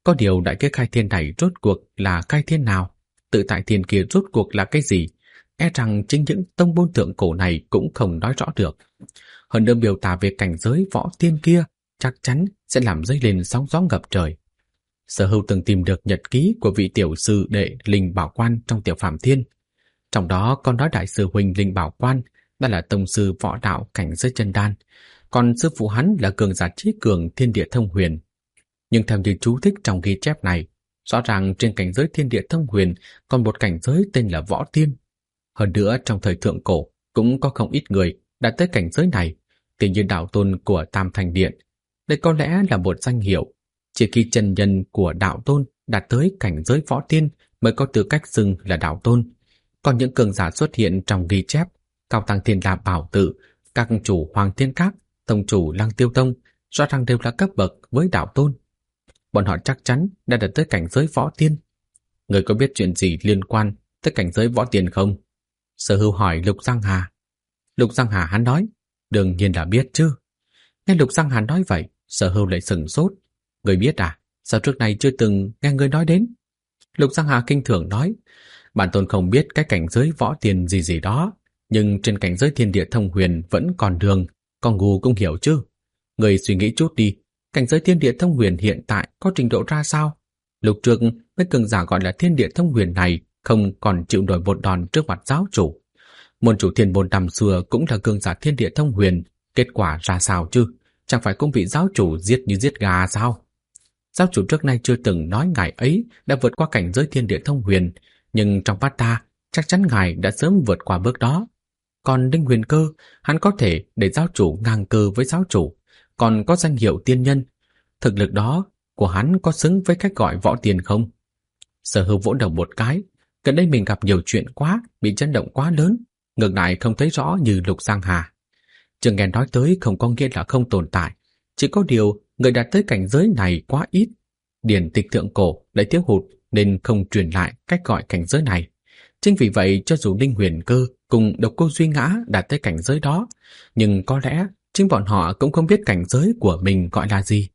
Có điều đại cái khai thiên này rốt cuộc là khai thiên nào? Tự tại thiên kia rốt cuộc là cái gì? E rằng chính những tông môn thượng cổ này cũng không nói rõ được. Hơn nữa biểu tả về cảnh giới võ tiên kia chắc chắn sẽ làm dấy lên sóng gió ngập trời. Sở Hưu từng tìm được nhật ký của vị tiểu sư đệ Linh Bảo Quan trong Tiểu Phàm Thiên. Trong đó còn nói đại sư huynh Linh Bảo Quan đã là tông sư võ đạo cảnh giới chân đan, còn sư phụ hắn là cường giả trí cường thiên địa thông huyền. Nhưng theo như chú thích trong ghi chép này, rõ ràng trên cảnh giới thiên địa thông huyền còn một cảnh giới tên là võ tiên. Hơn nữa trong thời thượng cổ cũng có không ít người đạt tới cảnh giới này, tỉ như đạo tôn của Tam Thành Điện. Đây có lẽ là một danh hiệu, chỉ khi chân nhân của đạo tôn đạt tới cảnh giới võ tiên mới có tư cách xưng là đạo tôn. Còn những cường giả xuất hiện trong ghi chép, Cao Tăng Thiên La Bảo Tự, các chủ Hoàng Thiên Các, tông chủ Lăng Tiêu Tông, rõ ràng đều là cấp bậc với đạo tôn. Bọn họ chắc chắn đã đạt tới cảnh giới võ tiên. Người có biết chuyện gì liên quan tới cảnh giới võ tiên không? Sở Hưu hỏi Lục Giang Hà. Lục Giang Hà hắn nói, đương nhiên là biết chứ. Nghe Lục Giang Hà nói vậy, Sở Hưu lại sửng sốt. Người biết à? Sao trước này chưa từng nghe người nói đến? Lục Giang Hà kinh thường nói, bản tôn không biết cái cảnh giới võ tiên gì gì đó, nhưng trên cảnh giới thiên địa thông huyền vẫn còn đường, con ngu cũng hiểu chứ. Người suy nghĩ chút đi, cảnh giới thiên địa thông huyền hiện tại có trình độ ra sao? Lúc trước, mấy cường giả gọi là thiên địa thông huyền này không còn chịu nổi một đòn trước mặt giáo chủ. Môn chủ thiên môn năm xưa cũng là cường giả thiên địa thông huyền, kết quả ra sao chứ? Chẳng phải cũng bị giáo chủ giết như giết gà sao? Giáo chủ trước nay chưa từng nói ngài ấy đã vượt qua cảnh giới thiên địa thông huyền, nhưng trong mắt ta, chắc chắn ngài đã sớm vượt qua bước đó. Còn Đinh Huyền Cơ, hắn có thể để giáo chủ ngang cơ với giáo chủ, còn có danh hiệu tiên nhân. Thực lực đó của hắn có xứng với cách gọi võ tiên không? Sở Hưu vỗ đầu một cái, gần đây mình gặp nhiều chuyện quá, bị chấn động quá lớn, ngược lại không thấy rõ như Lục Giang Hà. Chưa nghe nói tới không có nghĩa là không tồn tại, chỉ có điều người đạt tới cảnh giới này quá ít. Điển tịch thượng cổ lại thiếu hụt nên không truyền lại cách gọi cảnh giới này. Chính vì vậy cho dù Đinh Huyền Cơ cùng Độc Cô Duy Ngã đạt tới cảnh giới đó, nhưng có lẽ chính bọn họ cũng không biết cảnh giới của mình gọi là gì.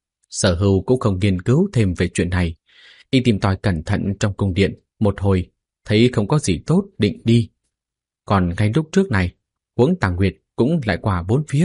Sở Hưu cũng không nghiên cứu thêm về chuyện này. Y tìm tòi cẩn thận trong cung điện một hồi, thấy không có gì tốt định đi. Còn ngay lúc trước này, Huống Tàng Nguyệt cũng lại qua bốn phía.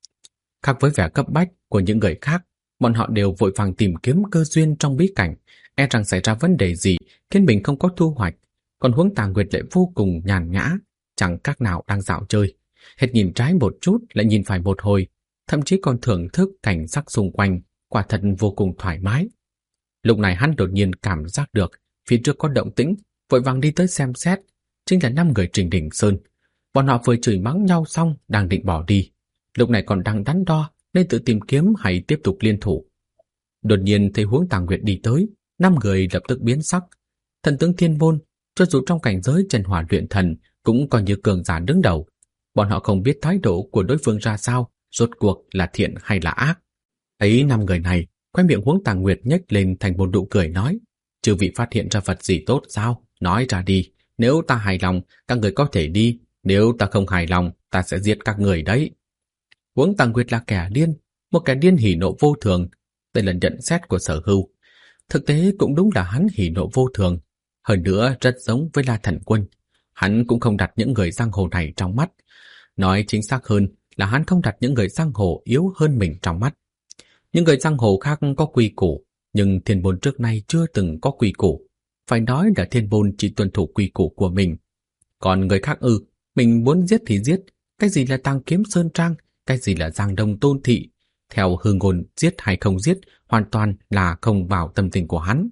Khác với vẻ cấp bách của những người khác, bọn họ đều vội vàng tìm kiếm cơ duyên trong bí cảnh, e rằng xảy ra vấn đề gì khiến mình không có thu hoạch. Còn Huống Tàng Nguyệt lại vô cùng nhàn nhã, chẳng khác nào đang dạo chơi. Hết nhìn trái một chút lại nhìn phải một hồi, thậm chí còn thưởng thức cảnh sắc xung quanh, quả thật vô cùng thoải mái. Lúc này hắn đột nhiên cảm giác được phía trước có động tĩnh, vội vàng đi tới xem xét, chính là 5 người Trình Đình Sơn. Bọn họ vừa chửi mắng nhau xong đang định bỏ đi, lúc này còn đang đắn đo nên tự tìm kiếm hay tiếp tục liên thủ. Đột nhiên thấy Huống Tàng Nguyệt đi tới, 5 người lập tức biến sắc. Thần tướng Thiên Môn, cho dù trong cảnh giới chân hỏa luyện thần cũng coi như cường giả đứng đầu. Bọn họ không biết thái độ của đối phương ra sao, rốt cuộc là thiện hay là ác. Ấy 5 người này, khóe miệng Huống Tàng Nguyệt nhếch lên thành một nụ cười nói, chư vị phát hiện ra vật gì tốt sao? Nói ra đi, nếu ta hài lòng, các người có thể đi, nếu ta không hài lòng, ta sẽ giết các người đấy. Huống Tàng Nguyệt là kẻ điên, một kẻ điên hỉ nộ vô thường. Đây là nhận xét của Sở Hưu. Thực tế cũng đúng là hắn hỉ nộ vô thường. Hơn nữa rất giống với La Thần Quân. Hắn cũng không đặt những người giang hồ này trong mắt. Nói chính xác hơn là hắn không đặt những người giang hồ yếu hơn mình trong mắt. Những người giang hồ khác có quy củ, nhưng Thiên Môn trước nay chưa từng có quy củ. Phải nói là Thiên Môn chỉ tuân thủ quy củ của mình. Còn người khác mình muốn giết thì giết. Cái gì là Tàng Kiếm Sơn Trang, cái gì là Giang Đông Tôn Thị. Theo hư ngôn, giết hay không giết hoàn toàn là không vào tâm tình của hắn.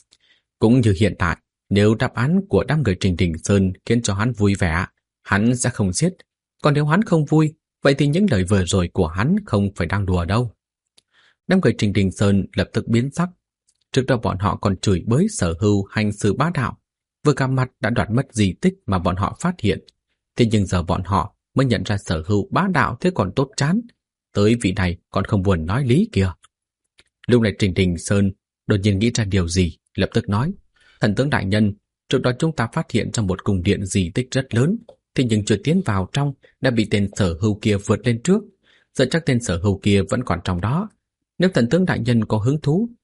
Cũng như hiện tại, nếu đáp án của đám người Trình Đình Sơn khiến cho hắn vui vẻ, hắn sẽ không giết. Còn nếu hắn không vui, vậy thì những lời vừa rồi của hắn không phải đang đùa đâu. Đám người Trình Đình Sơn lập tức biến sắc. Trước đó bọn họ còn chửi bới Sở Hưu hành xử bá đạo, vừa gặp mặt đã đoạt mất di tích mà bọn họ phát hiện. Thế nhưng giờ bọn họ mới nhận ra Sở Hưu bá đạo thế còn tốt chán. Tới vị này còn không buồn nói lý kìa. Lúc này Trình Đình Sơn đột nhiên nghĩ ra điều gì, lập tức nói, thần tướng đại nhân, trước đó chúng ta phát hiện trong một cung điện di tích rất lớn, thế nhưng chưa tiến vào trong đã bị tên Sở Hưu kia vượt lên trước. Giờ chắc tên Sở Hưu kia vẫn còn trong đó. Nếu thần tướng đại nhân có hứng thú,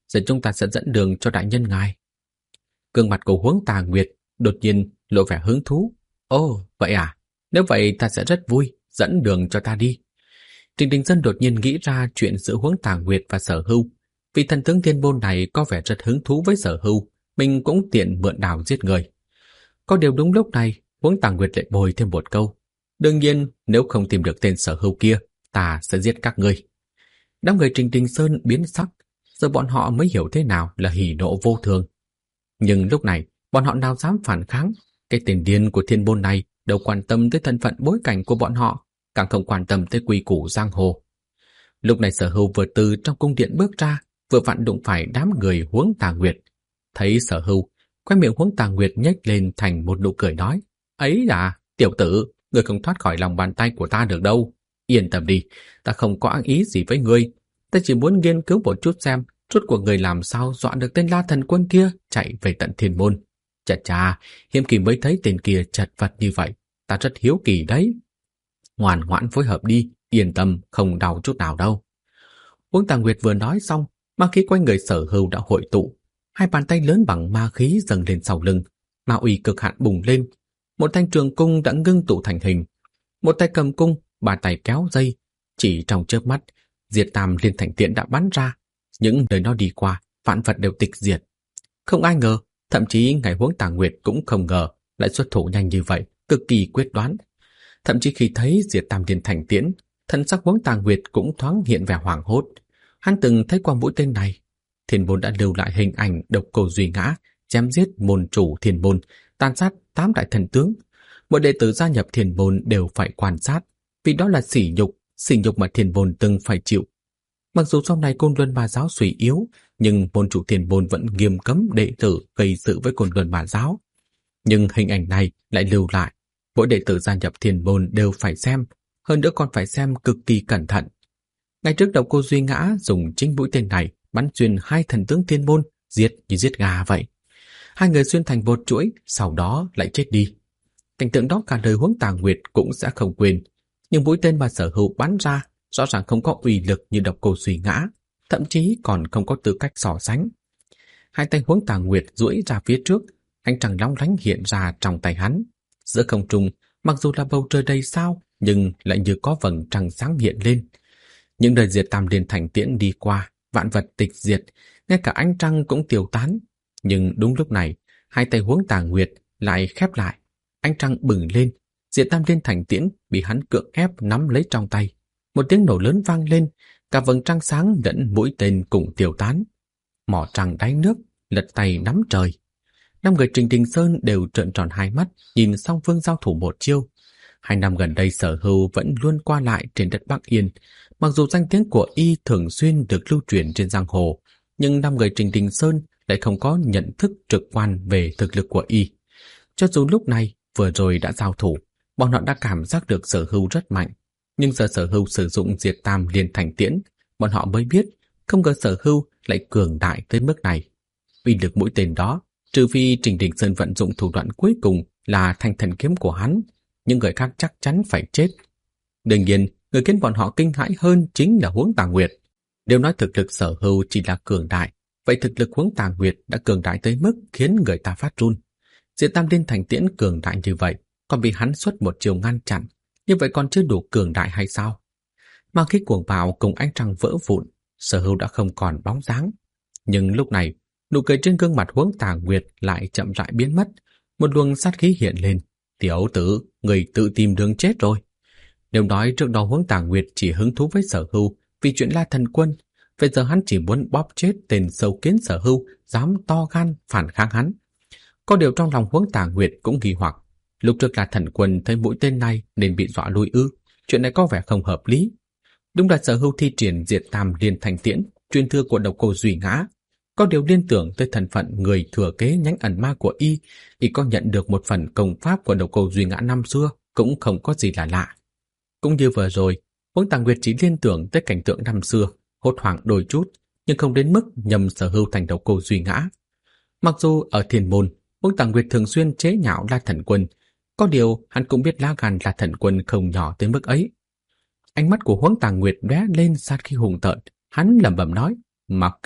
giờ chúng ta sẽ dẫn đường cho đại nhân ngài. Gương mặt của Huống Tà Nguyệt đột nhiên lộ vẻ hứng thú. Ồ, vậy à? Nếu vậy ta sẽ rất vui, dẫn đường cho ta đi. Trình Đình Sơn đột nhiên nghĩ ra chuyện giữa Huống Tà Nguyệt và Sở Hưu. Vì thần tướng Thiên Môn này có vẻ rất hứng thú với Sở Hưu, mình cũng tiện mượn đào giết người. Có điều đúng lúc này, Huống Tà Nguyệt lại bồi thêm một câu. Đương nhiên, nếu không tìm được tên Sở Hưu kia, ta sẽ giết các ngươi. Đám người Trình Đình Sơn biến sắc, giờ bọn họ mới hiểu thế nào là hỉ nộ vô thường. Nhưng lúc này, bọn họ nào dám phản kháng. Cái tên điên của Thiên Môn này đâu quan tâm tới thân phận bối cảnh của bọn họ, càng không quan tâm tới quy củ giang hồ. Lúc này Sở Hưu vừa từ trong cung điện bước ra, vừa vặn đụng phải đám người Huống Tà Nguyệt. Thấy Sở Hưu, khóe miệng Huống Tà Nguyệt nhếch lên thành một nụ cười nói: ấy là tiểu tử, ngươi không thoát khỏi lòng bàn tay của ta được đâu. Yên tâm đi, ta không có ác ý gì với ngươi. Ta chỉ muốn nghiên cứu một chút xem rốt cuộc người làm sao dọa được tên La Thần Quân kia chạy về tận Thiên Môn. Chà chà, hiếm kỳ mới thấy tên kia chật vật như vậy, ta rất hiếu kỳ đấy. Ngoan ngoãn phối hợp đi, yên tâm, không đau chút nào đâu. Huống Tà Nguyệt vừa nói xong, ma khí quanh người Sở Hưu đã hội tụ, hai bàn tay lớn bằng ma khí dâng lên sau lưng, ma uy cực hạn bùng lên. Một thanh trường cung đã ngưng tụ thành hình, một tay cầm cung, ba tay kéo dây. Chỉ trong chớp mắt, Diệt Tam Liên Thành Tiễn đã bắn ra. Những nơi nó đi qua, vạn vật đều tịch diệt. Không ai ngờ, thậm chí ngài Huống Tà Nguyệt cũng không ngờ lại xuất thủ nhanh như vậy, cực kỳ quyết đoán. Thậm chí khi thấy Diệt Tam Liên Thành Tiễn, thân sắc Huống Tà Nguyệt cũng thoáng hiện vẻ hoảng hốt. Hắn từng thấy qua mũi tên này. Thiên Môn đã lưu lại hình ảnh độc cô Duy Ngã chém giết môn chủ Thiên Môn, tàn sát 8 đại thần tướng. Mỗi đệ tử gia nhập Thiên Môn đều phải quan sát, vì đó là sỉ nhục mà Thiên Môn từng phải chịu. Mặc dù sau này Côn Luân Ma Giáo suy yếu, nhưng môn chủ Thiên Môn vẫn nghiêm cấm đệ tử gây sự với Côn Luân Ma Giáo. Nhưng hình ảnh này lại lưu lại, mỗi đệ tử gia nhập Thiên Môn đều phải xem, hơn nữa còn phải xem cực kỳ cẩn thận. Ngày trước độc cô Duy Ngã dùng chính mũi tên này bắn xuyên hai thần tướng Thiên Môn, giết như giết gà vậy. Hai người xuyên thành một chuỗi, sau đó lại chết đi. Cảnh tượng đó cả đời Huống Tà Nguyệt cũng sẽ không quên. Nhưng mũi tên mà Sở Hưu bắn ra rõ ràng không có uy lực như độc cô Duy Ngã, thậm chí còn không có tư cách so sánh. Hai tay Huống Tà Nguyệt duỗi ra phía trước, ánh trăng long lánh hiện ra trong tay hắn. Giữa không trung, mặc dù là bầu trời đầy sao, nhưng lại như có vầng trăng sáng hiện lên. Những đời Diệt Tam Liên Thành Tiễn đi qua, vạn vật tịch diệt, ngay cả ánh trăng cũng tiêu tán. Nhưng đúng lúc này, hai tay Huống Tà Nguyệt lại khép lại, ánh trăng bừng lên, Diệt Tam Liên Thành Tiễn bị hắn cưỡng ép nắm lấy trong tay. Một tiếng nổ lớn vang lên, cả vầng trăng sáng lẫn mũi tên cùng tiêu tán. Mỏ trăng đáy nước, lật tay nắm trời. Năm người Trình Đình Sơn đều trợn tròn hai mắt, nhìn song phương giao thủ một chiêu. 2 năm gần đây Sở Hưu vẫn luôn qua lại trên đất Bắc Yên. Mặc dù danh tiếng của y thường xuyên được lưu truyền trên giang hồ, nhưng 5 người Trình Đình Sơn lại không có nhận thức trực quan về thực lực của y. Cho dù lúc này vừa rồi đã giao thủ, bọn họ đã cảm giác được Sở Hưu rất mạnh. Nhưng giờ Sở Hưu sử dụng Diệt Tam Liên Thành Tiễn, bọn họ mới biết không ngờ Sở Hưu lại cường đại tới mức này. Uy lực mũi tên đó, trừ phi Trình Đình Sơn vận dụng thủ đoạn cuối cùng là thanh thần kiếm của hắn, những người khác chắc chắn phải chết. Đương nhiên, người khiến bọn họ kinh hãi hơn chính là Huống Tà Nguyệt. Nếu nói thực lực Sở Hưu chỉ là cường đại, vậy thực lực Huống Tà Nguyệt đã cường đại tới mức khiến người ta phát run. Diệt Tam Liên Thành Tiễn cường đại như vậy, còn bị hắn xuất một chiều ngăn chặn, như vậy còn chưa đủ cường đại hay sao? Mà khi cuồng bạo cùng ánh trăng vỡ vụn, Sở Hưu đã không còn bóng dáng. Nhưng lúc này, nụ cười trên gương mặt Huống Tà Nguyệt lại chậm rãi biến mất, một luồng sát khí hiện lên. Tiểu tử, người tự tìm đường chết rồi. Nếu nói trước đó Huống Tà Nguyệt chỉ hứng thú với Sở Hưu vì chuyện La Thần Quân, bây giờ hắn chỉ muốn bóp chết tên sâu kiến Sở Hưu dám to gan phản kháng hắn. Có điều trong lòng Huống Tà Nguyệt cũng nghi hoặc, lúc trước La Thần Quân thấy mũi tên này nên bị dọa lui ư? Chuyện này có vẻ không hợp lý. Đúng là Sở Hưu thi triển Diệt Tam Liên Thành Tiễn, truyền thừa của độc cô Duy Ngã. Có điều liên tưởng tới thân phận người thừa kế nhánh ẩn ma của y có nhận được một phần công pháp của độc cô Duy Ngã năm xưa cũng không có gì là lạ. Cũng như vừa rồi, Huống Tà Nguyệt chỉ liên tưởng tới cảnh tượng năm xưa, hốt hoảng đôi chút, nhưng không đến mức nhầm Sở Hưu thành độc cô Duy Ngã. Mặc dù ở Thiên Môn, Huống Tà Nguyệt thường xuyên chế nhạo La Thần Quân, có điều hắn cũng biết lá gan La Thần Quân không nhỏ tới mức ấy. Ánh mắt của Huống Tà Nguyệt lóe lên sát khí hùng tợn, hắn lẩm bẩm nói: mặc kệ,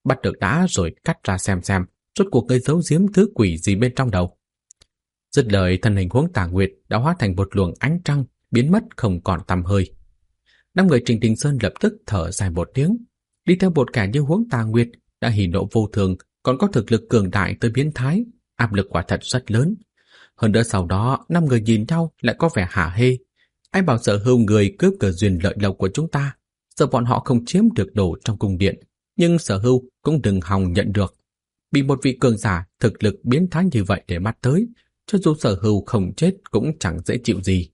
bắt được đã rồi cắt ra xem rốt cuộc ngươi giấu giếm thứ quỷ gì bên trong đầu. Dứt lời, thân hình Huống Tà Nguyệt đã hóa thành một luồng ánh trăng, biến mất không còn tăm hơi. Năm người Trình Đình Sơn lập tức thở dài một tiếng. Đi theo một kẻ như Huống Tà Nguyệt đã hỉ nộ vô thường, còn có thực lực cường đại tới biến thái, áp lực quả thật rất lớn. Hơn nữa sau đó, 5 người nhìn nhau lại có vẻ hả hê. Ai bảo Sở Hưu người cướp cơ duyên lợi lộc của chúng ta, giờ bọn họ không chiếm được đồ trong cung điện, nhưng Sở Hưu cũng đừng hòng nhận được. Bị một vị cường giả thực lực biến thái như vậy để mắt tới, cho dù Sở Hưu không chết cũng chẳng dễ chịu gì.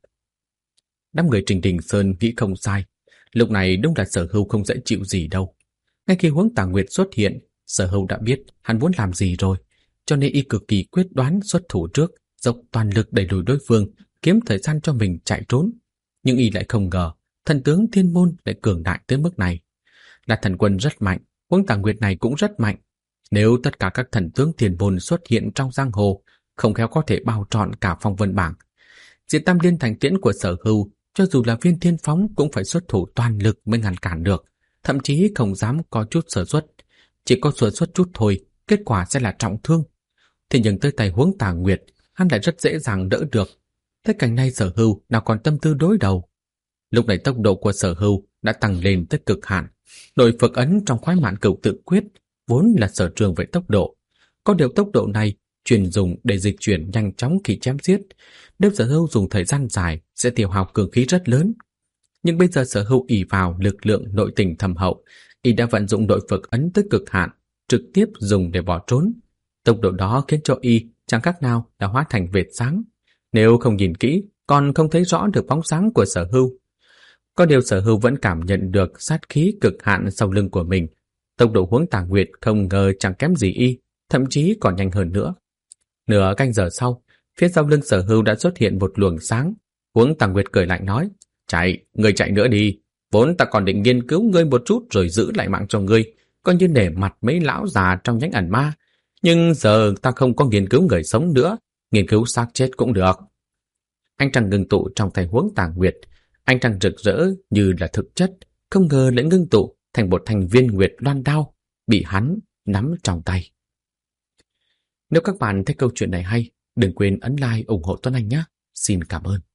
5 người Trình Đình Sơn nghĩ không sai, lúc này đúng là Sở Hưu không dễ chịu gì đâu. Ngay khi Huống Tà Nguyệt xuất hiện, Sở Hưu đã biết hắn muốn làm gì rồi, cho nên y cực kỳ quyết đoán xuất thủ trước, dốc toàn lực đẩy lùi đối phương, kiếm thời gian cho mình chạy trốn. Nhưng y lại không ngờ, thần tướng Thiên Môn lại cường đại tới mức này. Là thần quân rất mạnh, Huống Tà Nguyệt này cũng rất mạnh. Nếu tất cả các thần tướng Thiên Môn xuất hiện trong giang hồ, không khéo có thể bao trọn cả phong vân bảng. Diệt Tam Liên Thành Tiễn của Sở Hưu, cho dù là Viên Thiên Phóng cũng phải xuất thủ toàn lực mới ngăn cản được, thậm chí không dám có chút sơ suất. Chỉ có sơ suất chút thôi, kết quả sẽ là trọng thương. Thế nhưng tới tay Huống Tà Nguyệt, hắn lại rất dễ dàng đỡ được. Thế cảnh này Sở Hưu nào còn tâm tư đối đầu. Lúc này tốc độ của Sở Hưu đã tăng lên tới cực hạn. Nội phược ấn trong Khoái Mạn Cửu Tự Quyết vốn là sở trường về tốc độ. Có điều tốc độ này truyền dùng để dịch chuyển nhanh chóng khi chém giết. Nếu Sở Hưu dùng thời gian dài sẽ tiêu hao cường khí rất lớn. Nhưng bây giờ Sở Hưu ỷ vào lực lượng nội tình thâm hậu, y đã vận dụng nội phược ấn tới cực hạn, trực tiếp dùng để bỏ trốn. Tốc độ đó khiến cho y chẳng khác nào đã hóa thành vệt sáng. Nếu không nhìn kỹ, còn không thấy rõ được bóng sáng của Sở Hưu. Có điều Sở Hưu vẫn cảm nhận được sát khí cực hạn sau lưng của mình. Tốc độ Huống Tà Nguyệt không ngờ chẳng kém gì y, thậm chí còn nhanh hơn nữa. Nửa canh giờ sau, phía sau lưng Sở Hưu đã xuất hiện một luồng sáng. Huống Tà Nguyệt cười lạnh nói, người chạy nữa đi. Vốn ta còn định nghiên cứu ngươi một chút rồi giữ lại mạng cho ngươi, coi như để mặt mấy lão già trong nhánh ẩn ma. Nhưng giờ ta không có nghiên cứu người sống nữa, nghiên cứu xác chết cũng được. Ánh trăng ngưng tụ trong tay Huống Tà Nguyệt. Ánh trăng rực rỡ như là thực chất, không ngờ lại ngưng tụ thành một thành viên nguyệt loan đao, bị hắn nắm trong tay. Nếu các bạn thấy câu chuyện này hay, đừng quên ấn like ủng hộ Tuấn Anh nhé. Xin cảm ơn.